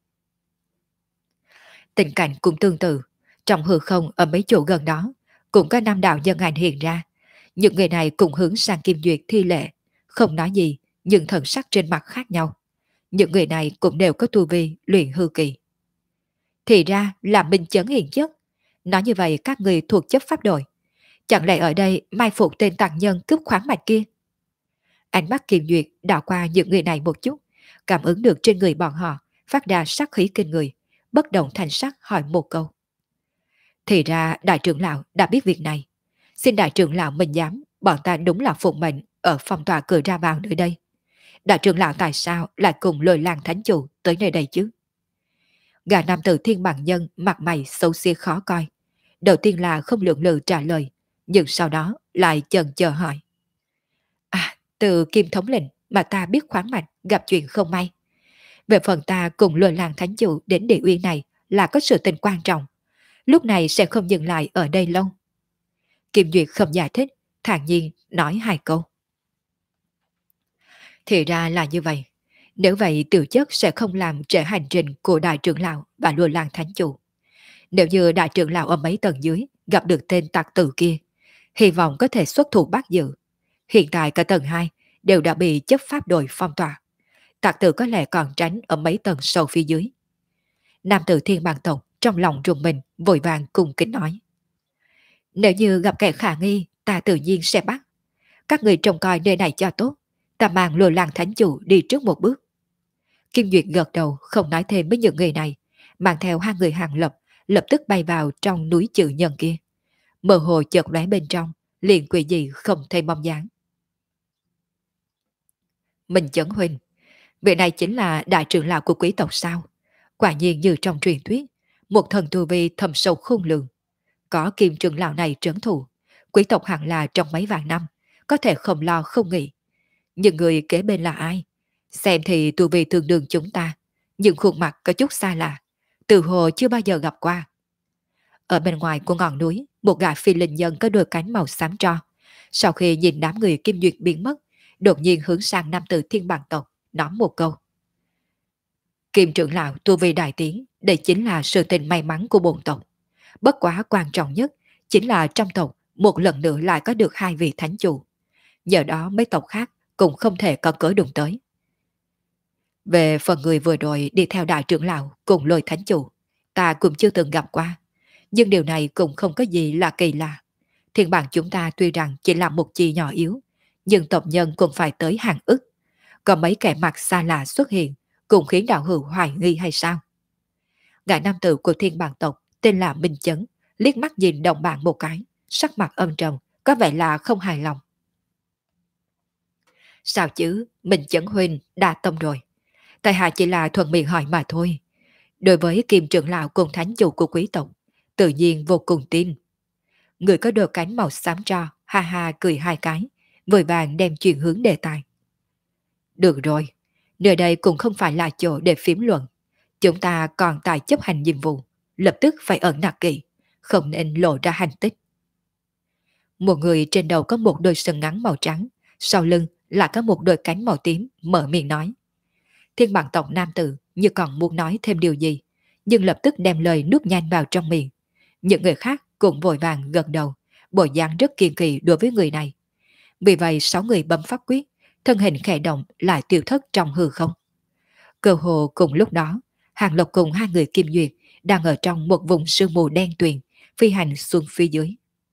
S1: Tình cảnh cũng tương tự, trong hư không ở mấy chỗ gần đó, cũng có nam đạo nhân ảnh hiện ra. Những người này cùng hướng sang Kim Duyệt thi lễ, không nói gì, nhưng thần sắc trên mặt khác nhau. Những người này cũng đều có tu vi luyện hư kỳ. Thì ra là minh chấn hiền chất. Nói như vậy các người thuộc chấp pháp đội. Chẳng lẽ ở đây mai phục tên tàng nhân cướp khoáng mạch kia? Ánh mắt Kim Duyệt đảo qua những người này một chút, cảm ứng được trên người bọn họ phát ra sát khí kinh người, bất động thành sắc hỏi một câu. Thì ra đại trưởng lão đã biết việc này. Xin đại trưởng lão mình dám, bọn ta đúng là phụng mệnh ở phòng tòa cửa ra vào nơi đây. Đại trưởng lão tại sao lại cùng Lôi Lang thánh chủ tới nơi đây chứ? Gã nam tử Thiên Bằng nhân mặt mày xấu xí khó coi. Đầu tiên là không lượng lự trả lời, nhưng sau đó lại chần chờ hỏi. À, từ Kim thống lĩnh mà ta biết khoáng mạch gặp chuyện không may. Về phần ta cùng Lôi Lang thánh chủ đến địa uyên này là có sự tình quan trọng. Lúc này sẽ không dừng lại ở đây lâu. Kim Duyệt không giải thích, thản nhiên nói hai câu. Thì ra là như vậy. Nếu vậy tiểu chất sẽ không làm trễ hành trình của đại trưởng lão và Lôi Lang thánh chủ. Nếu như đại trưởng lão ở mấy tầng dưới gặp được tên tặc tử kia, hy vọng có thể xuất thủ bắt giữ. Hiện tại cả tầng 2 đều đã bị chấp pháp đội phong tỏa. Tặc tử có lẽ còn tránh ở mấy tầng sâu phía dưới. Nam tử Thiên Bằng tộc trong lòng rùng mình vội vàng cung kính nói. Nếu như gặp kẻ khả nghi, ta tự nhiên sẽ bắt. Các người trông coi nơi này cho tốt. Ta mang Lôi Lang thánh chủ đi trước một bước. Kim Duyệt gật đầu không nói thêm với những người này, mang theo hai người Hàng Lập lập tức bay vào trong núi chữ nhân kia. Mơ hồ chợt lóe bên trong, liền quỷ dị không thấy bóng dáng. Minh Chấn huynh, vị này chính là đại trưởng lão của quý tộc sao? Quả nhiên như trong truyền thuyết, một thần tu vi thâm sâu khôn lường. Có Kim trưởng lão này trấn thủ, quý tộc hẳn là trong mấy vạn năm, có thể không lo không nghĩ. Nhưng người kế bên là ai? Xem thì tu vi tương đương chúng ta, nhưng khuôn mặt có chút xa lạ, từ hồ chưa bao giờ gặp qua. Ở bên ngoài của ngọn núi, một gã phi linh nhân có đôi cánh màu xám tro. Sau khi nhìn đám người Kim Duyệt biến mất, đột nhiên hướng sang nam tử Thiên Bằng tộc, nói một câu. Kim trưởng lão tu vi đại tiến, đây chính là sự tình may mắn của bổn tộc. Bất quá quan trọng nhất chính là trong tộc một lần nữa lại có được hai vị thánh chủ. Nhờ đó mấy tộc khác cũng không thể có cớ đụng tới. Về phần người vừa rồi đi theo đại trưởng lão cùng Lôi thánh chủ, ta cũng chưa từng gặp qua. Nhưng điều này cũng không có gì là kỳ lạ. Thiên bảng chúng ta tuy rằng chỉ là một chi nhỏ yếu, nhưng tộc nhân cũng phải tới hàng ức. Có mấy kẻ mặt xa lạ xuất hiện, cũng khiến đạo hữu hoài nghi hay sao? Gã nam tử của thiên bảng tộc tên là Minh Chấn, liếc mắt nhìn đồng bạn một cái, sắc mặt âm trầm, có vẻ là không hài lòng. Sao chứ, Minh Chấn huynh đa tâm rồi. Tại hạ chỉ là thuận miệng hỏi mà thôi. Đối với Kim trưởng lão cùng thánh chủ của quý tộc, tự nhiên vô cùng tin. Người có đôi cánh màu xám tro, ha ha cười hai cái, vội vàng đem chuyển hướng đề tài. Được rồi, Nơi đây cũng không phải là chỗ để phím luận. Chúng ta còn tại chấp hành nhiệm vụ, lập tức phải ẩn nặc kỹ, không nên lộ ra hành tích. Một người trên đầu có một đôi sừng ngắn màu trắng, sau lưng là có một đôi cánh màu tím, mở miệng nói. Thiên bằng tộc nam tử như còn muốn nói thêm điều gì, nhưng lập tức đem lời nuốt nhanh vào trong miệng. Những người khác cũng vội vàng gật đầu, bộ dáng rất kiên kỳ đối với người này. Vì vậy 6 người bấm pháp quyết, thân hình khẽ động lại tiêu thất trong hư không. Cơ hồ cùng lúc đó, Hàng Lộc cùng 2 người Kim Duyệt đang ở trong một vùng sương mù đen tuyền, phi hành xuống phía dưới.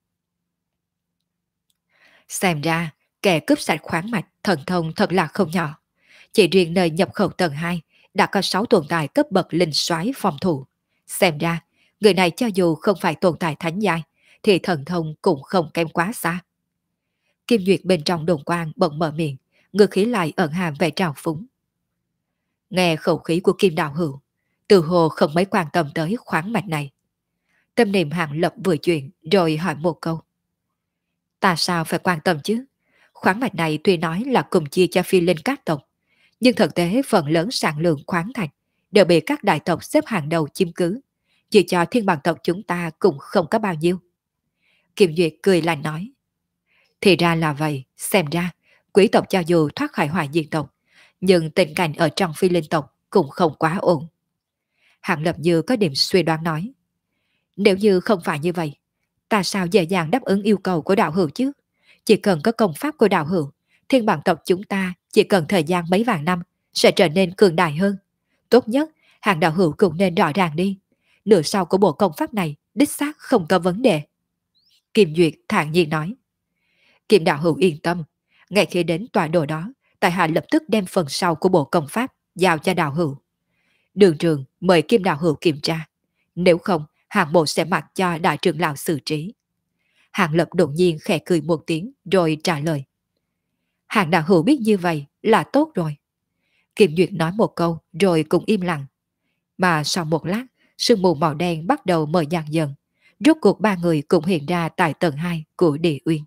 S1: Xem ra, kẻ cướp sạch khoáng mạch thần thông thật là không nhỏ. Chỉ riêng nơi nhập khẩu tầng 2 đã có 6 tồn tại cấp bậc linh soái phòng thủ. Xem ra, người này cho dù không phải tồn tại thánh giai, thì thần thông cũng không kém quá xa. Kim Duyệt bên trong đồn quang bỗng mở miệng, ngữ khí lại ẩn hàm vẻ trào phúng. Nghe khẩu khí của Kim Đạo Hữu, từ hồ không mấy quan tâm tới khoáng mạch này. Tâm niệm Hàng Lập vừa chuyện rồi hỏi một câu. Ta sao phải quan tâm chứ? Khoáng mạch này tuy nói là cùng chia cho phi linh các tộc, nhưng thực tế phần lớn sản lượng khoáng thạch đều bị các đại tộc xếp hàng đầu chiếm cứ. Chỉ cho thiên bằng tộc chúng ta cũng không có bao nhiêu. Kim Duyệt cười lạnh nói. Thì ra là vậy, xem ra, quý tộc cho dù thoát khỏi hỏa diệt tộc, nhưng tình cảnh ở trong phi linh tộc cũng không quá ổn. Hạng Lập Như có điểm suy đoán nói. Nếu như không phải như vậy, ta sao dễ dàng đáp ứng yêu cầu của đạo hữu chứ? Chỉ cần có công pháp của đạo hữu, thiên bản tộc chúng ta chỉ cần thời gian mấy vạn năm sẽ trở nên cường đại hơn. Tốt nhất, hàng đạo hữu cũng nên rõ ràng đi. Nửa sau của bộ công pháp này đích xác không có vấn đề. Kim Duyệt thản nhiên nói. Kim đạo hữu yên tâm, ngay khi đến tọa độ đó, tại hạ lập tức đem phần sau của bộ công pháp giao cho đạo hữu. Đường trường mời Kim đạo hữu kiểm tra. Nếu không, hạng bộ sẽ mặc cho đại trưởng lão xử trí. Hạng Lập đột nhiên khẽ cười một tiếng rồi trả lời. Hạng đạo hữu biết như vậy là tốt rồi. Kim Duyệt nói một câu rồi cũng im lặng. Mà sau một lát, sương mù màu đen bắt đầu mờ nhạt dần. Rốt cuộc 3 người cũng hiện ra tại tầng 2 của Địa Uyên.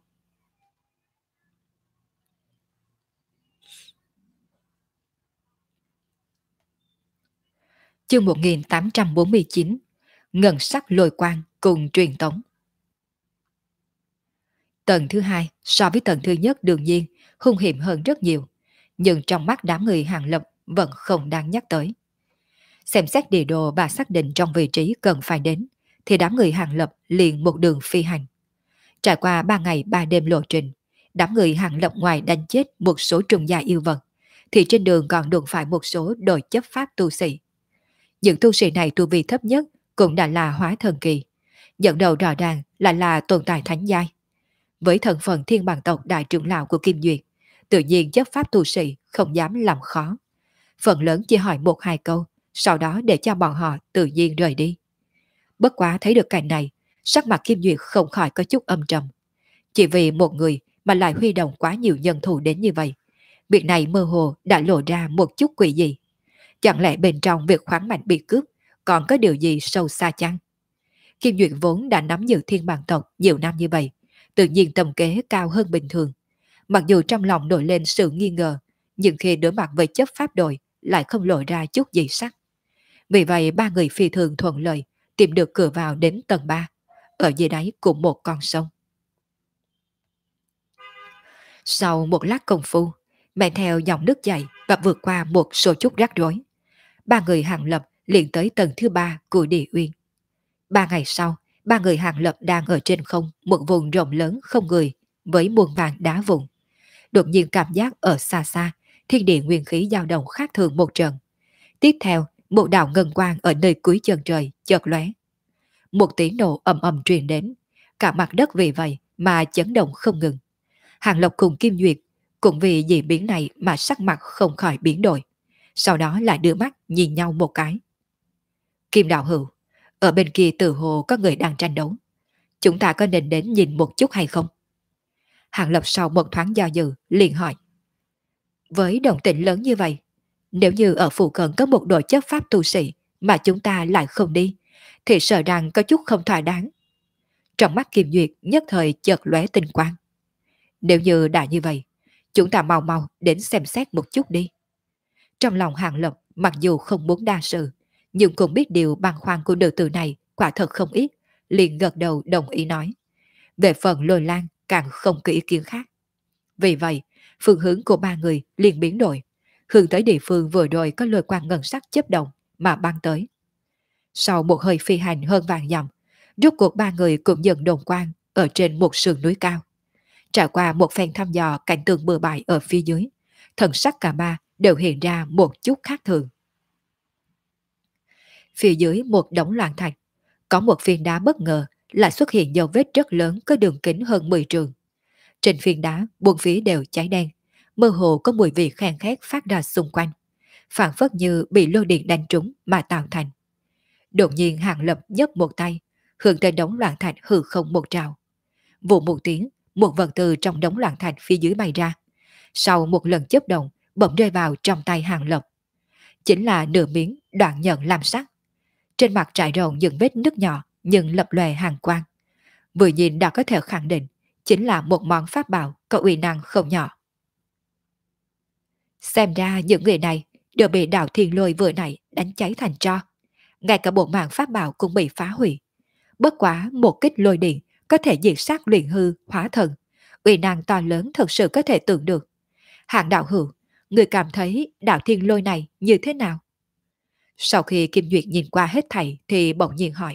S1: Chương 1849, Ngân sắc lôi quang cùng truyền tống. Tầng thứ 2 so với tầng thứ nhất đương nhiên hung hiểm hơn rất nhiều, nhưng trong mắt đám người Hàng Lập vẫn không đáng nhắc tới. Xem xét địa đồ và xác định trong vị trí cần phải đến, thì đám người Hàng Lập liền một đường phi hành. Trải qua 3 ngày 3 đêm lộ trình, đám người Hàng Lập ngoài đánh chết một số trùng gia yêu vật, thì trên đường còn đụng phải một số đội chấp pháp tu sĩ. Những tu sĩ này tu vi thấp nhất cũng đã là hóa thần kỳ, dẫn đầu rõ ràng là tồn tại thánh giai. Với thân phận thiên bằng tộc đại trưởng lão của Kim Duyệt, tự nhiên chấp pháp tu sĩ không dám làm khó. Phần lớn chỉ hỏi 1-2 câu, sau đó để cho bọn họ tự nhiên rời đi. Bất quá thấy được cảnh này, sắc mặt Kim Duyệt không khỏi có chút âm trầm. Chỉ vì một người mà lại huy động quá nhiều nhân thủ đến như vậy. Việc này mơ hồ đã lộ ra một chút quỷ gì. Chẳng lẽ bên trong việc khoáng mạch bị cướp còn có điều gì sâu xa chăng? Kim Duyệt vốn đã nắm giữ thiên bằng tộc nhiều năm như vậy, tự nhiên tầm kế cao hơn bình thường. Mặc dù trong lòng nổi lên sự nghi ngờ, nhưng khi đối mặt với chấp pháp đội lại không lộ ra chút gì sắc. Vì vậy 3 người phi thường thuận lợi tìm được cửa vào đến tầng 3, ở dưới đáy của một con sông. Sau một lát công phu, men theo dòng nước chảy và vượt qua một số chút rắc rối, 3 người Hàng Lập liền tới tầng thứ 3 của Địa Uyên. 3 ngày sau, 3 người Hàng Lập đang ở trên không một vùng rộng lớn không người với muôn vàng đá vụn. Đột nhiên cảm giác ở xa xa, thiên địa nguyên khí dao động khác thường một trận. Tiếp theo, một đạo ngân quang ở nơi cuối chân trời chợt lóe. Một tiếng nổ ầm ầm truyền đến, cả mặt đất vì vậy mà chấn động không ngừng. Hàng Lộc cùng Kim Duyệt cũng vì dị biến này mà sắc mặt không khỏi biến đổi. Sau đó lại đưa mắt nhìn nhau một cái. Kim đạo hữu, ở bên kia tự hồ có người đang tranh đấu. Chúng ta có nên đến nhìn một chút hay không? Hàng Lập sau một thoáng do dự liền hỏi. Với động tĩnh lớn như vậy, nếu như ở phụ cận có một đội chấp pháp tu sĩ mà chúng ta lại không đi, thì sợ rằng có chút không thỏa đáng. Trong mắt Kim Duyệt nhất thời chợt lóe tinh quang. Nếu như đã như vậy, chúng ta mau mau đến xem xét một chút đi. Trong lòng Hàng Lập mặc dù không muốn đa sự, nhưng cũng biết điều băn khoăn của nữ tử này quả thật không ít, liền gật đầu đồng ý nói. Về phần Lôi Lan càng không có ý kiến khác. Vì vậy, phương hướng của ba người liền biến đổi, hướng tới địa phương vừa rồi có lôi quang ngân sắc chớp động mà băng tới. Sau một hơi phi hành hơn vạn dặm, rốt cuộc ba người cũng dần đồn quang ở trên một sườn núi cao. Trải qua một phen thăm dò cảnh tượng bừa bãi ở phía dưới, thần sắc cả ba đều hiện ra một chút khác thường. Phía dưới một đống loạn thạch, có một phiến đá bất ngờ lại xuất hiện dấu vết rất lớn có đường kính hơn 10 trường. Trên phiến đá, bốn phía đều cháy đen, mơ hồ có mùi vị khen khét phát ra xung quanh, phản phất như bị lôi điện đánh trúng mà tạo thành. Đột nhiên Hàng Lập nhấc một tay, hướng tới đống loạn thạch hư không một trào. Vụ một tiếng, một vật từ trong đống loạn thạch phía dưới bay ra. Sau một lần chớp động, bỗng rơi vào trong tay Hàng Lập. Chính là nửa miếng đoạn nhận lam sắc. Trên mặt trải rộng những vết nứt nhỏ nhưng lập lòe hàng quang. Vừa nhìn đã có thể khẳng định chính là một món pháp bảo có uy năng không nhỏ. Xem ra những người này đều bị đạo thiên lôi vừa nãy đánh cháy thành tro. Ngay cả bộ mạng pháp bảo cũng bị phá hủy. Bất quá một kích lôi điện có thể diệt sát luyện hư, hóa thần. Uy năng to lớn thật sự có thể tưởng được. Hạng đạo hữu, người cảm thấy đạo thiên lôi này như thế nào? Sau khi Kim Duyệt nhìn qua hết thảy thì bỗng nhiên hỏi.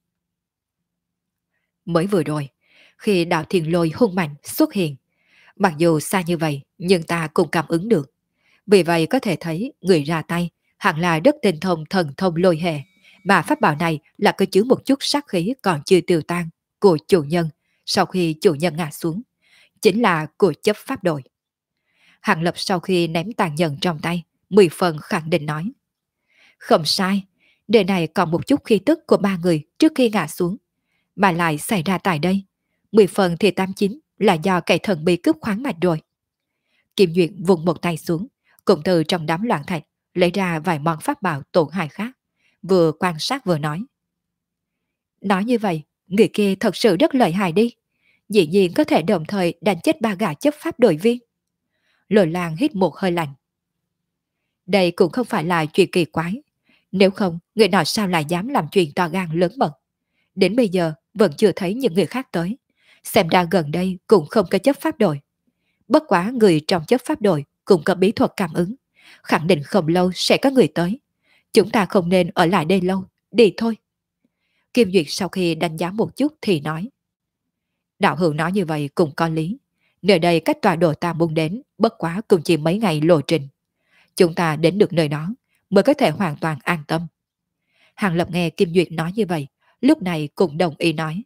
S1: Mới vừa rồi, khi đạo thiên lôi hung mạnh xuất hiện, mặc dù xa như vậy nhưng ta cũng cảm ứng được. Vì vậy có thể thấy người ra tay hẳn là rất tinh thông thần thông lôi hệ, mà pháp bảo này là có chứa một chút sát khí còn chưa tiêu tan của chủ nhân sau khi chủ nhân ngã xuống, chính là của chấp pháp đội. Hàng Lập sau khi ném tàn nhận trong tay, 10 phần khẳng định nói. Không sai, đời này còn một chút khí tức của ba người trước khi ngã xuống, mà lại xảy ra tại đây. 10 phần thì 89 là do kẻ thần bị cướp khoáng mạch rồi. Kim Duyệt vùng một tay xuống, cũng từ trong đám loạn thạch lấy ra vài món pháp bảo tổn hại khác, vừa quan sát vừa nói. Nói như vậy, người kia thật sự rất lợi hại đi. Dĩ nhiên có thể đồng thời đánh chết ba gã chấp pháp đội viên. Lôi Lang hít một hơi lạnh. Đây cũng không phải là chuyện kỳ quái. Nếu không, người nào sao lại dám làm chuyện to gan lớn mật. Đến bây giờ vẫn chưa thấy những người khác tới. Xem ra gần đây cũng không có chấp pháp đội. Bất quá người trong chấp pháp đội cũng có bí thuật cảm ứng. Khẳng định không lâu sẽ có người tới. Chúng ta không nên ở lại đây lâu. Đi thôi. Kim Duyệt sau khi đánh giá một chút thì nói. Đạo hữu nói như vậy cũng có lý. Nơi đây cách tọa độ ta muốn đến bất quá cũng chỉ mấy ngày lộ trình. Chúng ta đến được nơi đó mới có thể hoàn toàn an tâm. Hàng Lập nghe Kim Duyệt nói như vậy, lúc này cũng đồng ý nói.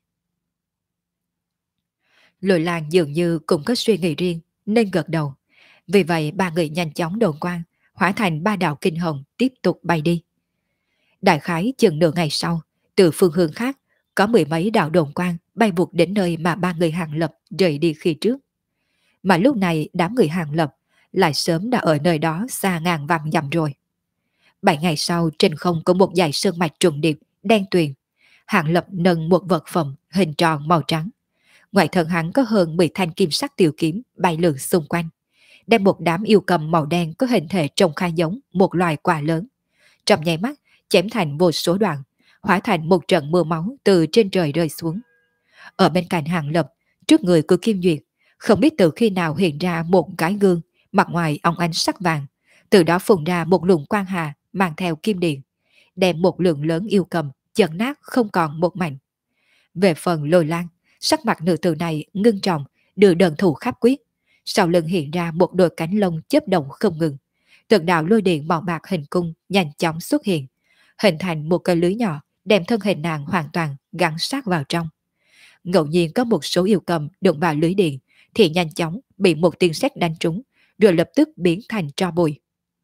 S1: Lôi Lang dường như cũng có suy nghĩ riêng nên gật đầu. Vì vậy ba người nhanh chóng đồn quang, hóa thành ba đạo kinh hồng tiếp tục bay đi. Đại khái chừng nửa ngày sau, từ phương hướng khác, có mười mấy đạo đồn quang bay vụt đến nơi mà ba người Hàng Lập rời đi khi trước. Mà lúc này đám người Hàng Lập lại sớm đã ở nơi đó xa ngàn vạn dặm rồi. 7 ngày sau trên không có một dải sơn mạch trùng điệp, đen tuyền. Hàng Lập nâng một vật phẩm hình tròn màu trắng. Ngoài thân hắn có hơn 10 thanh kim sắc tiểu kiếm bay lượn xung quanh. Đem một đám yêu cầm màu đen có hình thể trông khá giống một loài quả lớn. Trong nháy mắt chém thành vô số đoạn, hóa thành một trận mưa máu từ trên trời rơi xuống. Ở bên cạnh Hàng Lập, trước người của Kim Duyệt, không biết từ khi nào hiện ra một cái gương, mặt ngoài óng ánh sắc vàng, từ đó phun ra một luồng quang hà mang theo kim điện, đem một lượng lớn yêu cầm chấn nát không còn một mảnh. Về phần Lôi Lang, sắc mặt nữ tử này ngưng trọng, đưa đơn thủ khắp quyết, sau lưng hiện ra một đôi cánh lông chớp động không ngừng, từng đạo lôi điện màu bạc hình cung nhanh chóng xuất hiện, hình thành một cái lưới nhỏ đem thân hình nàng hoàn toàn gắn sát vào trong. Ngẫu nhiên có một số yêu cầm đụng vào lưới điện thì nhanh chóng bị một tiếng sét đánh trúng, rồi lập tức biến thành tro bụi.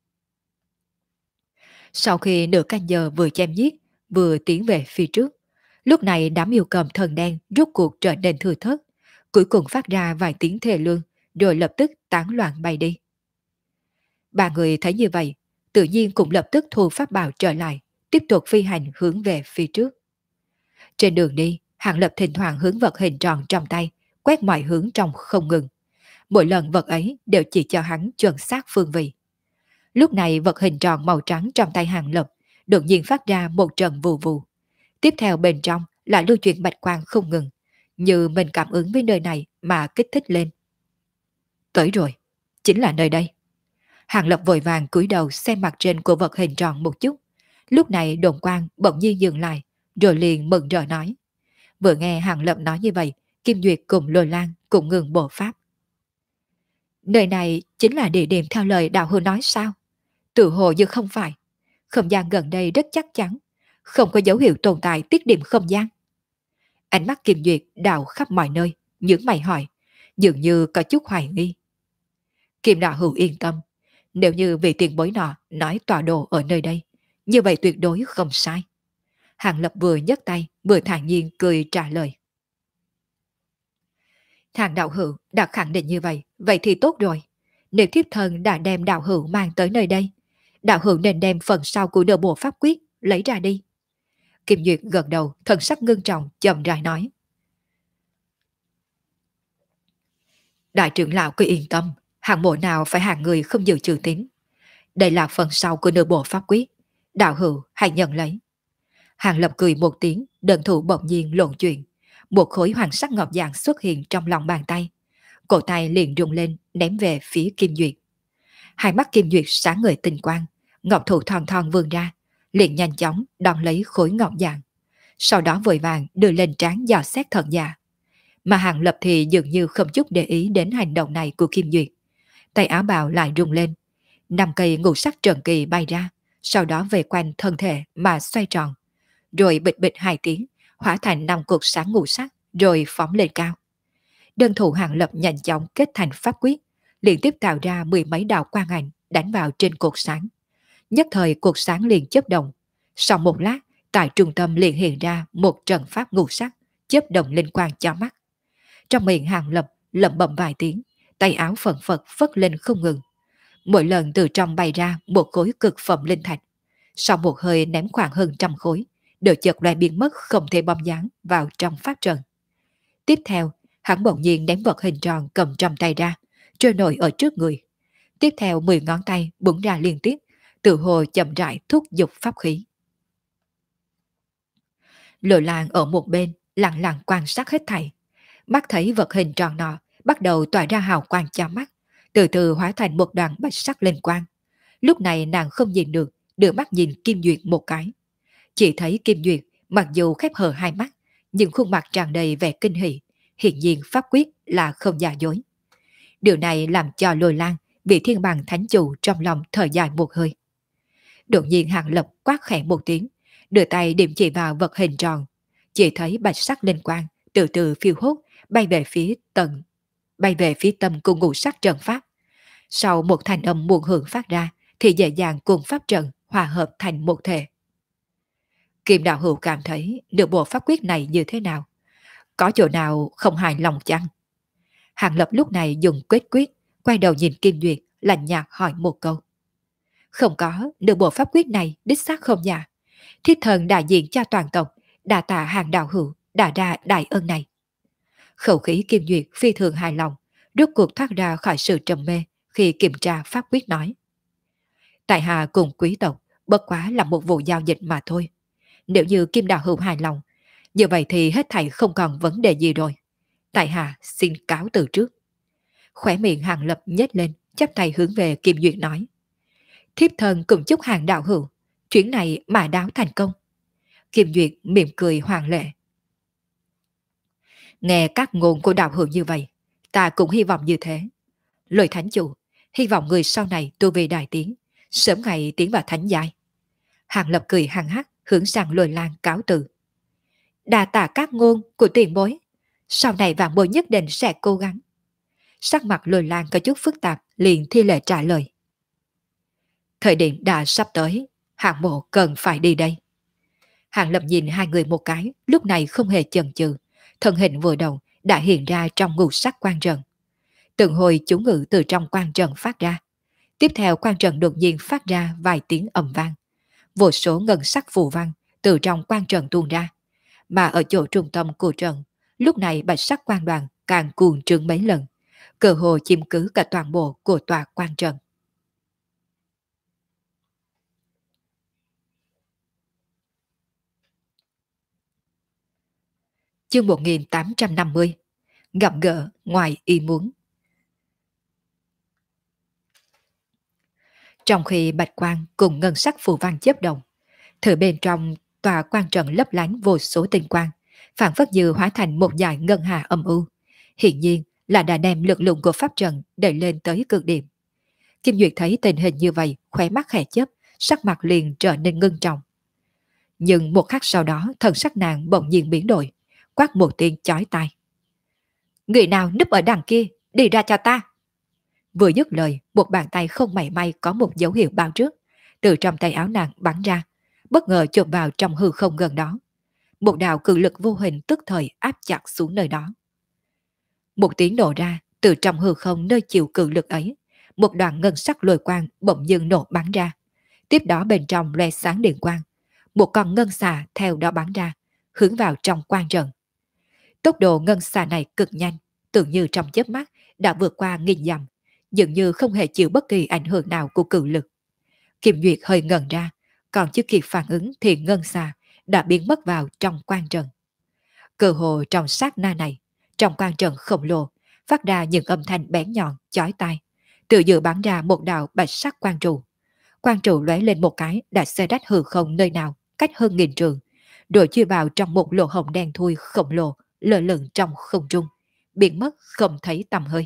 S1: Sau khi nửa canh giờ vừa chém giết, vừa tiến về phía trước, lúc này đám yêu cầm thần đen rốt cuộc trở nên thừa thớt, cuối cùng phát ra vài tiếng thề lương, rồi lập tức tán loạn bay đi. Ba người thấy như vậy, tự nhiên cũng lập tức thu pháp bảo trở lại, tiếp tục phi hành hướng về phía trước. Trên đường đi, Hàng Lập thỉnh thoảng hướng vật hình tròn trong tay, quét mọi hướng trong không ngừng. Mỗi lần vật ấy đều chỉ cho hắn chuẩn xác phương vị. Lúc này vật hình tròn màu trắng trong tay Hàng Lập đột nhiên phát ra một trận vù vù. Tiếp theo bên trong là lưu chuyển bạch quang không ngừng, như mình cảm ứng với nơi này mà kích thích lên. Tới rồi, chính là nơi đây. Hàng Lập vội vàng cúi đầu xem mặt trên của vật hình tròn một chút. Lúc này đồn quang bỗng nhiên dừng lại, rồi liền mừng rỡ nói. Vừa nghe Hàng Lập nói như vậy, Kim Duyệt cùng Lôi Lan cũng ngừng bộ pháp. Nơi này chính là địa điểm theo lời đạo hữu nói sao? Tự hồ như không phải. Không gian gần đây rất chắc chắn, không có dấu hiệu tồn tại tiết điểm không gian. Ánh mắt Kim Duyệt đào khắp mọi nơi, những mày hỏi, dường như có chút hoài nghi. Kim đạo hữu yên tâm, nếu như vị tiền bối nọ nói tọa độ ở nơi đây, như vậy tuyệt đối không sai. Hàng Lập vừa nhấc tay, vừa thản nhiên cười trả lời. Hàng đạo hữu đã khẳng định như vậy, vậy thì tốt rồi. Nếu thiếp thân đã đem đạo hữu mang tới nơi đây, đạo hữu nên đem phần sau của nửa bộ pháp quyết lấy ra đi. Kim Duyệt gật đầu, thần sắc ngưng trọng, chậm rãi nói. Đại trưởng lão cứ yên tâm, hạng mộ nào phải hạng người không giữ chữ tín. Đây là phần sau của nửa bộ pháp quyết, đạo hữu hãy nhận lấy. Hàng Lập cười một tiếng, đơn thủ bỗng nhiên lộn chuyển. Một khối hoàng sắc ngọc dạng xuất hiện trong lòng bàn tay. Cổ tay liền rung lên, ném về phía Kim Duyệt. Hai mắt Kim Duyệt sáng ngời tinh quang, ngọc thủ thon thon vươn ra, liền nhanh chóng đón lấy khối ngọc dạng. Sau đó vội vàng đưa lên trán dò xét thật giả. Mà Hàng Lập thì dường như không chút để ý đến hành động này của Kim Duyệt. Tay áo bào lại rung lên, 5 cây ngũ sắc trần kỳ bay ra, sau đó về quanh thân thể mà xoay tròn. Rồi bịch bịch 2 tiếng, hóa thành 5 cột sáng ngũ sắc, rồi phóng lên cao. Đơn thủ Hàng Lập nhanh chóng kết thành pháp quyết, liên tiếp tạo ra 10 mấy đạo quang ảnh đánh vào trên cột sáng. Nhất thời cột sáng liền chớp động. Sau một lát, tại trung tâm liền hiện ra một trận pháp ngũ sắc, chớp động lên quang chói mắt. Trong miệng Hàng Lập lẩm bẩm vài tiếng, tay áo phần phật phất lên không ngừng. Mỗi lần từ trong bay ra một khối cực phẩm linh thạch. Sau một hơi ném khoảng hơn 100 khối, đều chợt loài biến mất không thể bom dáng vào trong pháp trận. Tiếp theo, hắn bỗng nhiên ném vật hình tròn cầm trong tay ra, trôi nổi ở trước người. Tiếp theo 10 ngón tay búng ra liên tiếp, tự hồ chậm rãi thúc giục pháp khí. Lôi Lan ở một bên lặng lặng quan sát hết thảy, mắt thấy vật hình tròn nọ bắt đầu tỏa ra hào quang chói mắt, từ từ hóa thành một đoàn bạch sắc lên quang. Lúc này nàng không nhìn được, đưa mắt nhìn Kim Duyệt một cái. Chỉ thấy Kim Duyệt mặc dù khép hờ hai mắt, nhưng khuôn mặt tràn đầy vẻ kinh hỉ, hiển nhiên pháp quyết là không giả dối. Điều này làm cho Lôi Lan, vị thiên bằng thánh chủ trong lòng thở dài một hơi. Đột nhiên Hàng Lập quát khẽ một tiếng, đưa tay điểm chỉ vào vật hình tròn. Chỉ thấy bạch sắc linh quang từ từ phiêu hốt bay về phía tâm của ngũ sắc trận pháp. Sau một thanh âm muôn hưởng phát ra, thì dễ dàng cùng pháp trận hòa hợp thành một thể. Kim đạo hữu cảm thấy nửa bộ pháp quyết này như thế nào? Có chỗ nào không hài lòng chăng? Hàng Lập lúc này dùng quyết quyết, quay đầu nhìn Kim Duyệt, lạnh nhạt hỏi một câu. Không có, nửa bộ pháp quyết này đích xác không giả. Thiết thần đại diện cho toàn tộc, đà tạ Hàng đạo hữu, đã ra đại ân này. Khẩu khí Kim Duyệt phi thường hài lòng, rốt cuộc thoát ra khỏi sự trầm mê khi kiểm tra pháp quyết nói. Tại hạ cùng quý tộc, bất quá là một vụ giao dịch mà thôi. Nếu như Kim đạo hữu hài lòng, như vậy thì hết thảy không còn vấn đề gì rồi. Tại hạ xin cáo từ trước. Khỏe miệng Hàng Lập nhếch lên, chắp tay hướng về Kim Duyệt nói. Thiếp thân cùng chúc Hàng đạo hữu, chuyến này mà đáo thành công. Kim Duyệt mỉm cười hoàng lệ. Nghe các ngôn của đạo hữu như vậy, ta cũng hy vọng như thế. Lôi thánh chủ, hy vọng người sau này tu vi đại tiến, sớm ngày tiến vào thánh giai. Hàng Lập cười hằng hắc hướng sang Lôi Lan cáo từ. Đà tạ các ngôn của tiền bối, sau này vạn bối nhất định sẽ cố gắng. Sắc mặt Lôi Lan có chút phức tạp, liền thi lệ trả lời. Thời điểm đã sắp tới, hạng mộ cần phải đi đây. Hàng Lập nhìn hai người một cái, lúc này không hề chần chừ, thân hình vừa đầu đã hiện ra trong ngũ sắc quang trận. Từng hồi chú ngữ từ trong quang trận phát ra. Tiếp theo quang trận đột nhiên phát ra vài tiếng ầm vang. Vô số ngân sắc phù văn từ trong quang trận tuôn ra. Mà ở chỗ trung tâm của trận, lúc này bạch sắc quang đoàn càng cuồng trương mấy lần, cơ hồ chiếm cứ cả toàn bộ của tòa quang trận. Chương 1850. Gặp gỡ ngoài ý muốn. Trong khi bạch quang cùng ngân sắc phù văn chớp động, từ bên trong tòa quan trận lấp lánh vô số tinh quang, phản phất như hóa thành một dải ngân hà âm u. Hiển nhiên là đã đem lực lượng của pháp trận đẩy lên tới cực điểm. Kim Duyệt thấy tình hình như vậy, khóe mắt khẽ chớp, sắc mặt liền trở nên ngưng trọng. Nhưng một khắc sau đó, thần sắc nàng bỗng nhiên biến đổi, quát một tiếng chói tai. Người nào núp ở đằng kia, đi ra cho ta. Vừa dứt lời, một bàn tay không mảy may có một dấu hiệu báo trước, từ trong tay áo nàng bắn ra, bất ngờ chộp vào trong hư không gần đó. Một đạo cự lực vô hình tức thời áp chặt xuống nơi đó. Một tiếng nổ ra, từ trong hư không nơi chịu cự lực ấy, một đoạn ngân sắc lôi quang bỗng dưng nổ bắn ra. Tiếp đó bên trong loe sáng điện quang, một con ngân xà theo đó bắn ra, hướng vào trong quan trận. Tốc độ ngân xà này cực nhanh, tưởng như trong chớp mắt đã vượt qua nghìn dặm, dường như không hề chịu bất kỳ ảnh hưởng nào của cự lực. Kim Duyệt hơi ngẩn ra, còn chưa kịp phản ứng thì ngân xà đã biến mất vào trong quan trận. Cơ hồ trong sát na này, trong quan trận khổng lồ phát ra những âm thanh bén nhọn, chói tai, tự dự bắn ra một đạo bạch sắc quang trụ. Quang trụ lóe lên một cái đã xé rách hư không nơi nào, cách hơn nghìn trường, rồi chui vào trong một lỗ hổng đen thui khổng lồ lơ lửng trong không trung, biến mất không thấy tăm hơi.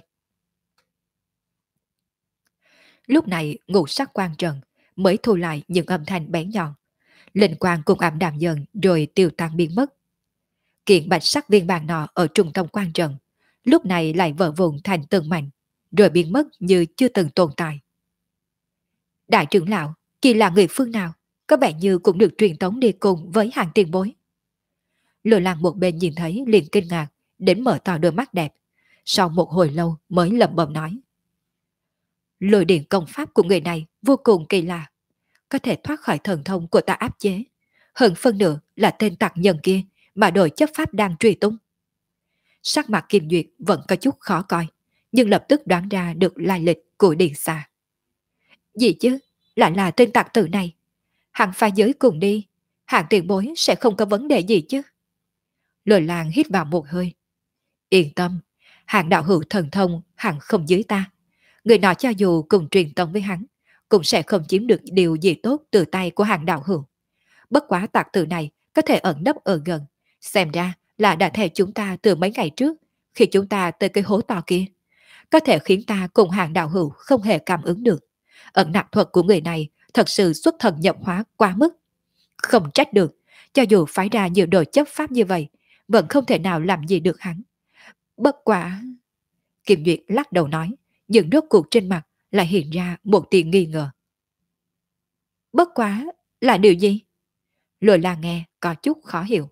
S1: Lúc này ngũ sắc quang trận mới thu lại những âm thanh bén nhọn, linh quang cùng ảm đạm dần rồi tiêu tan biến mất. Kiện bạch sắc viên bàn nọ ở trung tâm quan trận lúc này lại vỡ vụn thành từng mảnh, rồi biến mất như chưa từng tồn tại. Đại trưởng lão, kỳ là người phương nào, có vẻ như cũng được truyền tống đi cùng với hàng tiền bối. Lôi Lang một bên nhìn thấy liền kinh ngạc, đến mở to đôi mắt đẹp, sau một hồi lâu mới lẩm bẩm nói. Lôi điện công pháp của người này vô cùng kỳ lạ, có thể thoát khỏi thần thông của ta áp chế, hơn phân nửa là tên tặc nhân kia mà đội chấp pháp đang truy tung. Sắc mặt Kim Duyệt vẫn có chút khó coi, nhưng lập tức đoán ra được lai lịch của điện xà. Gì chứ, lại là tên tặc tử này. Hẳn phải giới cùng đi, hạng tiền bối sẽ không có vấn đề gì chứ. Lôi Lang hít vào một hơi. Yên tâm, hạng đạo hữu thần thông hẳn không dưới ta. Người nọ cho dù cùng truyền tông với hắn, cũng sẽ không chiếm được điều gì tốt từ tay của hạng đạo hữu. Bất quá tặc tử này có thể ẩn nấp ở gần, xem ra là đã theo chúng ta từ mấy ngày trước, khi chúng ta tới cái hố to kia. Có thể khiến ta cùng hạng đạo hữu không hề cảm ứng được. Ẩn nạp thuật của người này thật sự xuất thần nhập hóa quá mức. Không trách được, cho dù phái ra nhiều đội chấp pháp như vậy, vẫn không thể nào làm gì được hắn. Bất quả... Kim Duyệt lắc đầu nói, nhưng rốt cuộc trên mặt lại hiện ra một tia nghi ngờ. Bất quá là điều gì? Lôi Lang nghe có chút khó hiểu.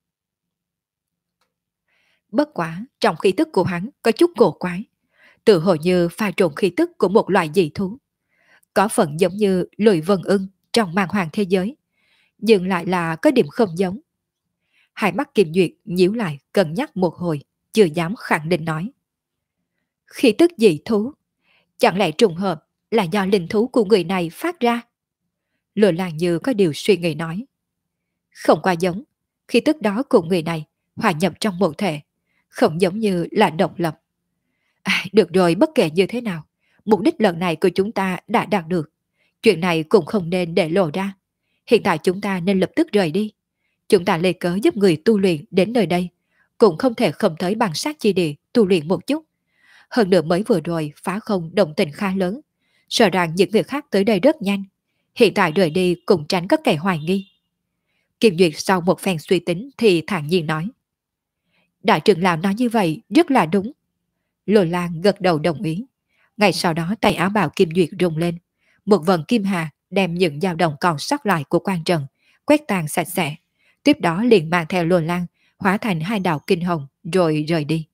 S1: Bất quả trong khí tức của hắn có chút cổ quái, tự hồ như pha trộn khí tức của một loài dị thú. Có phần giống như Lôi Vân Ưng trong màn hoàng thế giới, nhưng lại là có điểm không giống. Hai mắt Kim Duyệt nhíu lại cân nhắc một hồi, chưa dám khẳng định nói. Khí tức dị thú, chẳng lẽ trùng hợp là do linh thú của người này phát ra? Lôi Lang như có điều suy nghĩ nói. Không qua giống, khí tức đó của người này hòa nhập trong một thể, không giống như là độc lập. Được rồi, bất kể như thế nào, mục đích lần này của chúng ta đã đạt được. Chuyện này cũng không nên để lộ ra. Hiện tại chúng ta nên lập tức rời đi. Chúng ta lấy cớ giúp người tu luyện đến nơi đây, cũng không thể không tới bằng sát chi địa tu luyện một chút. Hơn nữa mới vừa rồi phá không động tình khá lớn, sợ rằng những người khác tới đây rất nhanh. Hiện tại rời đi cũng tránh có kẻ hoài nghi. Kim Duyệt sau một phen suy tính thì thản nhiên nói. Đại trưởng lão nói như vậy rất là đúng. Lôi Lang gật đầu đồng ý. Ngay sau đó tay áo bào Kim Duyệt rung lên, một vần kim hà đem những dao động còn sót lại của quan trần quét tàn sạch sẽ. Tiếp đó liền mang theo Lôi Lang hóa thành hai đạo kinh hồng rồi rời đi.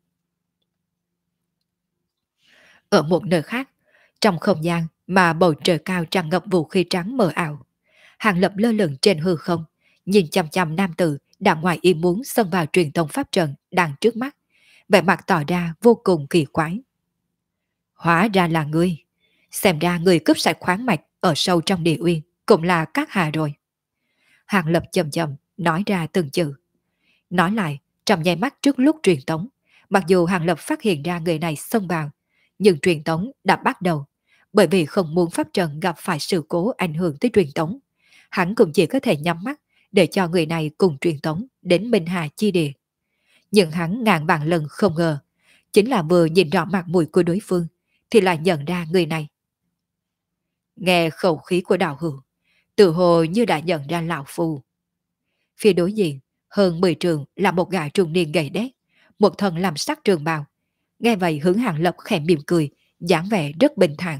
S1: Ở một nơi khác, trong không gian mà bầu trời cao tràn ngập vũ khí trắng mờ ảo, Hàng Lập lơ lửng trên hư không, nhìn chằm chằm nam tử đã ngoài ý muốn xông vào truyền tông pháp trận đang trước mắt, vẻ mặt tỏ ra vô cùng kỳ quái. Hóa ra là ngươi, xem ra người cướp sạch khoáng mạch ở sâu trong địa uyên cũng là các hà rồi. Hàng Lập chậm chậm nói ra từng chữ. Nói lại, Trong nháy mắt trước lúc truyền tống, mặc dù Hàng Lập phát hiện ra người này xông vào, nhưng truyền tống đã bắt đầu. Bởi vì không muốn pháp trận gặp phải sự cố ảnh hưởng tới truyền tống, hắn cũng chỉ có thể nhắm mắt để cho người này cùng truyền tống đến Minh Hà chi địa. Nhưng hắn ngàn vạn lần không ngờ, chính là vừa nhìn rõ mặt mũi của đối phương, thì lại nhận ra người này. Nghe khẩu khí của đạo hữu, tự hồ như đã nhận ra lão phu. Phía đối diện, hơn 10 trường là một gã trung niên gầy đét, một thân làm sắc trường bào. Nghe vậy hướng Hàng Lập khẽ mỉm cười, dáng vẻ rất bình thản.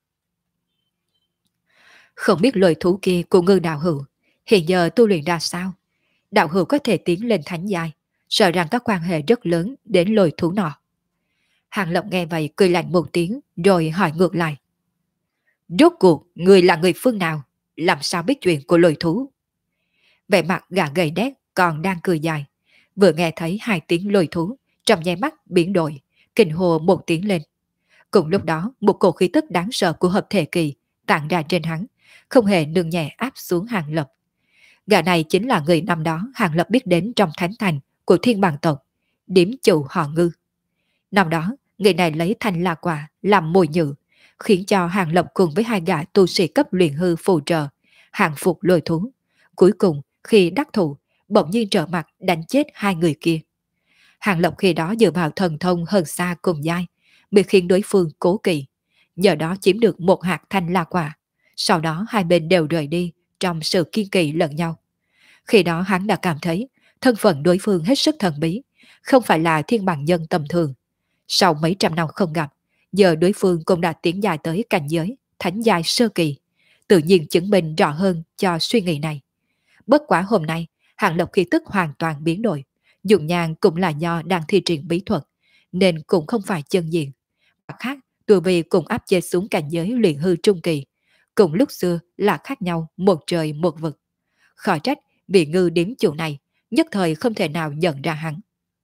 S1: Không biết lời thú kia của ngư đạo hữu, hiện giờ tu luyện ra sao? Đạo hữu có thể tiến lên thánh giai, sợ rằng có quan hệ rất lớn đến lời thú nọ. Hàng Lập nghe vậy cười lạnh một tiếng rồi hỏi ngược lại. Rốt cuộc, người là người phương nào? Làm sao biết chuyện của lời thú? Vẻ mặt gã gầy đét còn đang cười dài. Vừa nghe thấy hai tiếng lôi thú, trong nháy mắt biến đổi, kinh hồ một tiếng lên. Cùng lúc đó, một cổ khí tức đáng sợ của hợp thể kỳ tản ra trên hắn, không hề nương nhẹ áp xuống Hàng Lập. Gã này chính là người năm đó Hàng Lập biết đến trong thánh thành của thiên bằng tộc, điểm chủ họ Ngư. Năm đó, người này lấy thanh la quả làm mồi nhự, khiến cho Hàng Lập cùng với hai gã tu sĩ cấp luyện hư phù trợ, hàng phục lôi thú. Cuối cùng, khi đắc thủ, bỗng nhiên trở mặt đánh chết hai người kia. Hàng Lập khi đó dựa vào thần thông hơn xa cùng giai, bị khiến đối phương cố kỵ, nhờ đó chiếm được một hạt thanh la quả. Sau đó hai bên đều rời đi trong sự kiên kỵ lẫn nhau. Khi đó hắn đã cảm thấy thân phận đối phương hết sức thần bí, không phải là thiên bằng nhân tầm thường. Sau mấy trăm năm không gặp, giờ đối phương cũng đã tiến dài tới cảnh giới thánh giai sơ kỳ, tự nhiên chứng minh rõ hơn cho suy nghĩ này. Bất quá hôm nay, Hàng Lập khí tức hoàn toàn biến đổi, dụng nhàn cũng là do đang thi triển bí thuật, nên cũng không phải chân diện. Mặt khác, tu vi cùng áp chế xuống cảnh giới luyện hư trung kỳ, cùng lúc xưa là khác nhau một trời một vực. Khỏi trách vị ngư điếm chủ này nhất thời không thể nào nhận ra hắn.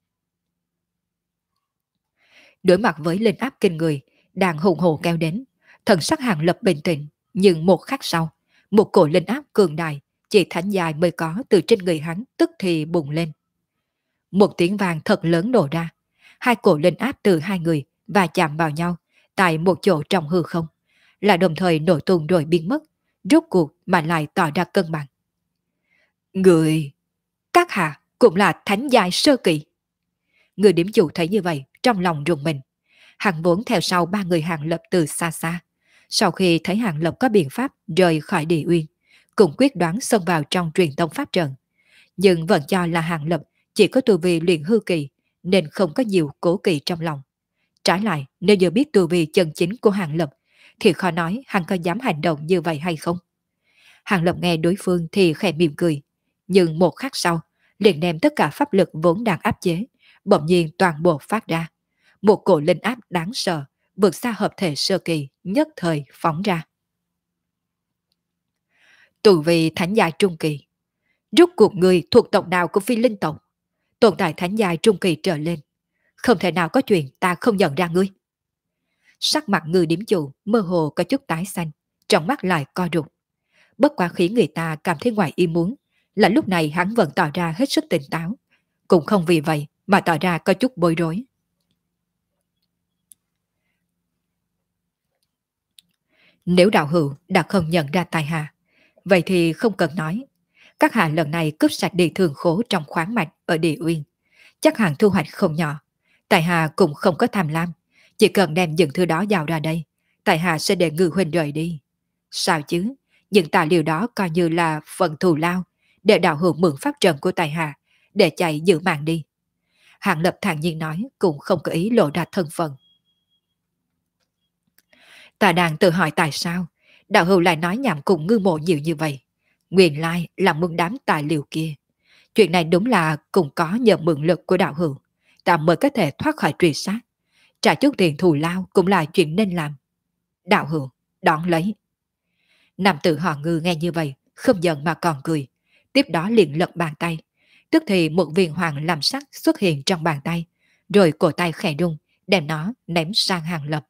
S1: Đối mặt với linh áp kinh người đang hùng hồ kéo đến, thần sắc Hàng Lập bình tĩnh, nhưng một khắc sau, một cổ linh áp cường đại chỉ thánh dài mới có từ trên người hắn tức thì bùng lên. Một tiếng vàng thật lớn nổ ra, hai cổ linh áp từ hai người và chạm vào nhau tại một chỗ trong hư không, là đồng thời nổ tung rồi biến mất, rốt cuộc mà lại tỏ ra cân bằng. Người, các hạ cũng là thánh giai sơ kỳ. Người điểm chủ thấy như vậy, trong lòng rùng mình. Hắn vốn theo sau ba người Hàng Lập từ xa xa. Sau khi thấy Hàng Lập có biện pháp rời khỏi địa uyên, cũng quyết đoán xông vào trong truyền tông pháp trận. Nhưng vẫn cho là Hàng Lập chỉ có tu vi luyện hư kỳ, nên không có nhiều cố kỵ trong lòng. Trái lại, nếu giờ biết tu vi chân chính của Hàng Lập, thì khó nói hắn có dám hành động như vậy hay không. Hàng Lập nghe đối phương thì khẽ mỉm cười, nhưng một khắc sau, liền đem tất cả pháp lực vốn đang áp chế, bỗng nhiên toàn bộ phát ra. Một cổ linh áp đáng sợ, vượt xa hợp thể sơ kỳ, nhất thời phóng ra. Tu vi thánh giai trung kỳ. Rốt cuộc người thuộc tộc nào của phi linh tộc? Tồn tại thánh giai trung kỳ trở lên. Không thể nào có chuyện ta không nhận ra ngươi. Sắc mặt người điểm chủ mơ hồ có chút tái xanh, trong mắt lại co rụt. Bất quá khiến người ta cảm thấy ngoài ý muốn là lúc này hắn vẫn tỏ ra hết sức tỉnh táo, cũng không vì vậy mà tỏ ra có chút bối rối. Nếu đạo hữu đã không nhận ra tài hạ, vậy thì không cần nói. Các hạ lần này cướp sạch địa thường khố trong khoáng mạch ở địa uyên, chắc hẳn thu hoạch không nhỏ. Tài hạ cũng không có tham lam, chỉ cần đem những thứ đó giao ra đây, tài hạ sẽ để ngự huynh rời đi. Sao chứ, những tài liệu đó coi như là phần thù lao, để đạo hữu mượn pháp trận của tài hạ, để chạy giữ mạng đi. Hạng Lập thản nhiên nói, cũng không có ý lộ ra thân phận. Ta đang tự hỏi tại sao đạo hữu lại nói nhảm cùng ngư mộ nhiều như vậy. Nguyên lai là mượn đám tài liệu kia. Chuyện này đúng là cũng có nhờ mượn lực của đạo hữu, ta mới có thể thoát khỏi truy sát. Trả chút tiền thù lao cũng là chuyện nên làm. Đạo hữu, đón lấy. Nam tử họ Ngư nghe như vậy, không giận mà còn cười. Tiếp đó liền lật bàn tay. Tức thì một viên hoàng làm sắc xuất hiện trong bàn tay, rồi cổ tay khẽ rung, đem nó ném sang Hàng Lập.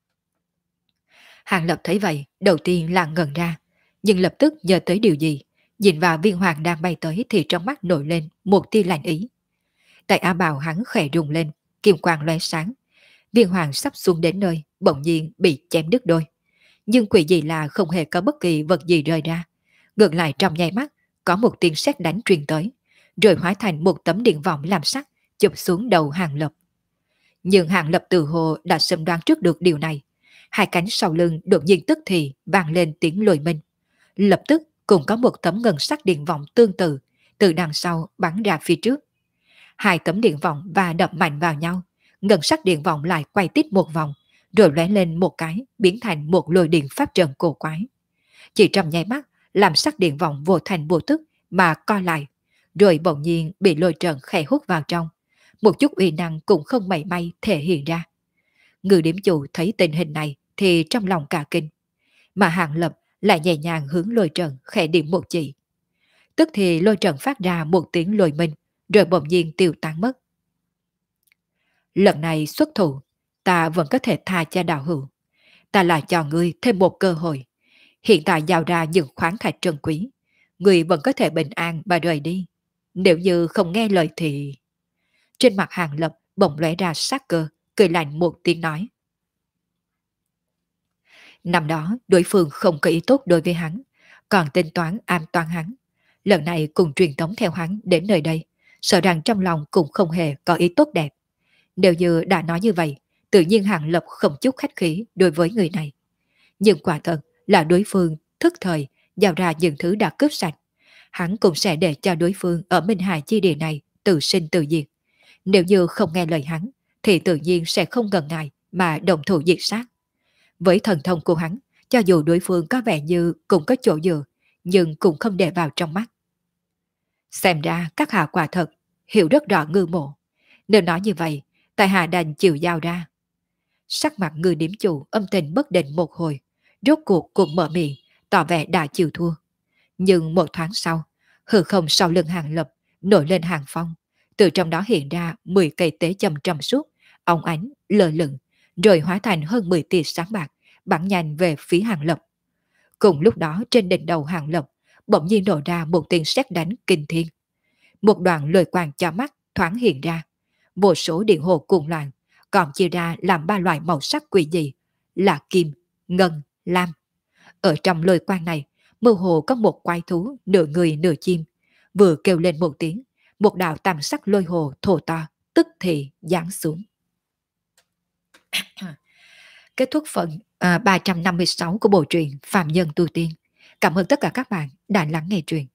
S1: Hàng Lập thấy vậy, đầu tiên là ngẩn ra, nhưng lập tức nhớ tới điều gì, Nhìn vào viên hoàng đang bay tới thì trong mắt nổi lên một tia lạnh ý. Tay áo bào hắn khẽ rung lên, kim quang lóe sáng. Viên hoàng sắp xuống đến nơi, bỗng nhiên bị chém đứt đôi. Nhưng quỷ gì là không hề có bất kỳ vật gì rơi ra. Ngược lại trong nháy mắt, có một tiếng sét đánh truyền tới, rồi hóa thành một tấm điện vọng làm sắc, chụp xuống đầu Hàng Lập. Nhưng Hàng Lập từ hồ đã sớm đoán trước được điều này. Hai cánh sau lưng đột nhiên tức thì vang lên tiếng lôi minh. Lập tức cũng có một tấm ngân sắc điện vọng tương tự từ đằng sau bắn ra phía trước. Hai tấm điện vọng và đập mạnh vào nhau, ngân sắc điện vọng lại quay tít một vòng, rồi lóe lên một cái, biến thành một lôi điện pháp trận cổ quái. Chỉ trong nháy mắt, làm sắc điện vọng vô thành vô tức mà co lại, rồi bỗng nhiên bị lôi trận khẽ hút vào trong. Một chút uy năng cũng không mảy may thể hiện ra. Ngư điểm chủ thấy tình hình này thì trong lòng cả kinh, mà Hàng Lập lại nhẹ nhàng hướng lôi trận khẽ điểm một chỉ. Tức thì lôi trận phát ra một tiếng lôi minh, rồi bỗng nhiên tiêu tán mất. Lần này xuất thủ, ta vẫn có thể tha cho đạo hữu. Ta lại cho ngươi thêm một cơ hội. Hiện tại giao ra những khoáng thạch trân quý. Ngươi vẫn có thể bình an mà rời đi. Nếu như không nghe lời thì... Trên mặt Hàng Lập bỗng lóe ra sát cơ, cười lạnh một tiếng nói. Năm đó đối phương không có ý tốt đối với hắn, còn tính toán am toán hắn. Lần này cùng truyền tống theo hắn đến nơi đây, sợ rằng trong lòng cũng không hề có ý tốt đẹp. Nếu như đã nói như vậy, tự nhiên Hàng Lập không chút khách khí đối với người này. Nhưng quả thật là đối phương thức thời giao ra những thứ đã cướp sạch. Hắn cũng sẽ để cho đối phương ở Minh Hải chi địa này tự sinh tự diệt. Nếu như không nghe lời hắn, thì tự nhiên sẽ không ngần ngại mà đồng thủ diệt sát. Với thần thông của hắn, cho dù đối phương có vẻ như cũng có chỗ dựa, nhưng cũng không để vào trong mắt. Xem ra các hạ quả thật, hiểu rất rõ ngư mộ. Nếu nói như vậy, tại hạ đành chịu giao ra. Sắc mặt ngư điểm chủ âm tình bất định một hồi, rốt cuộc cũng mở miệng, tỏ vẻ đã chịu thua. Nhưng một thoáng sau, hư không sau lưng Hàng Lập nổi lên hàng phong, từ trong đó hiện ra 10 cây tế châm trong suốt, óng ánh, lờ lửng, rồi hóa thành hơn 10 tia sáng bạc, bắn nhanh về phía Hàng Lập. Cùng lúc đó trên đỉnh đầu Hàng Lập, bỗng nhiên nổ ra một tiếng sét đánh kinh thiên. Một đoạn lôi quang cho mắt thoáng hiện ra, vô số điện hồ cuồng loạn, còn chia ra làm ba loại màu sắc quỷ dị là kim, ngân, lam. Ở trong lôi quang này, mơ hồ có một quái thú nửa người nửa chim, vừa kêu lên một tiếng, một đạo tam sắc lôi hồ thô to, tức thì giáng xuống. Kết thúc phần 356 của bộ truyện Phạm Nhân Tu Tiên. Cảm ơn tất cả các bạn đã lắng nghe truyện.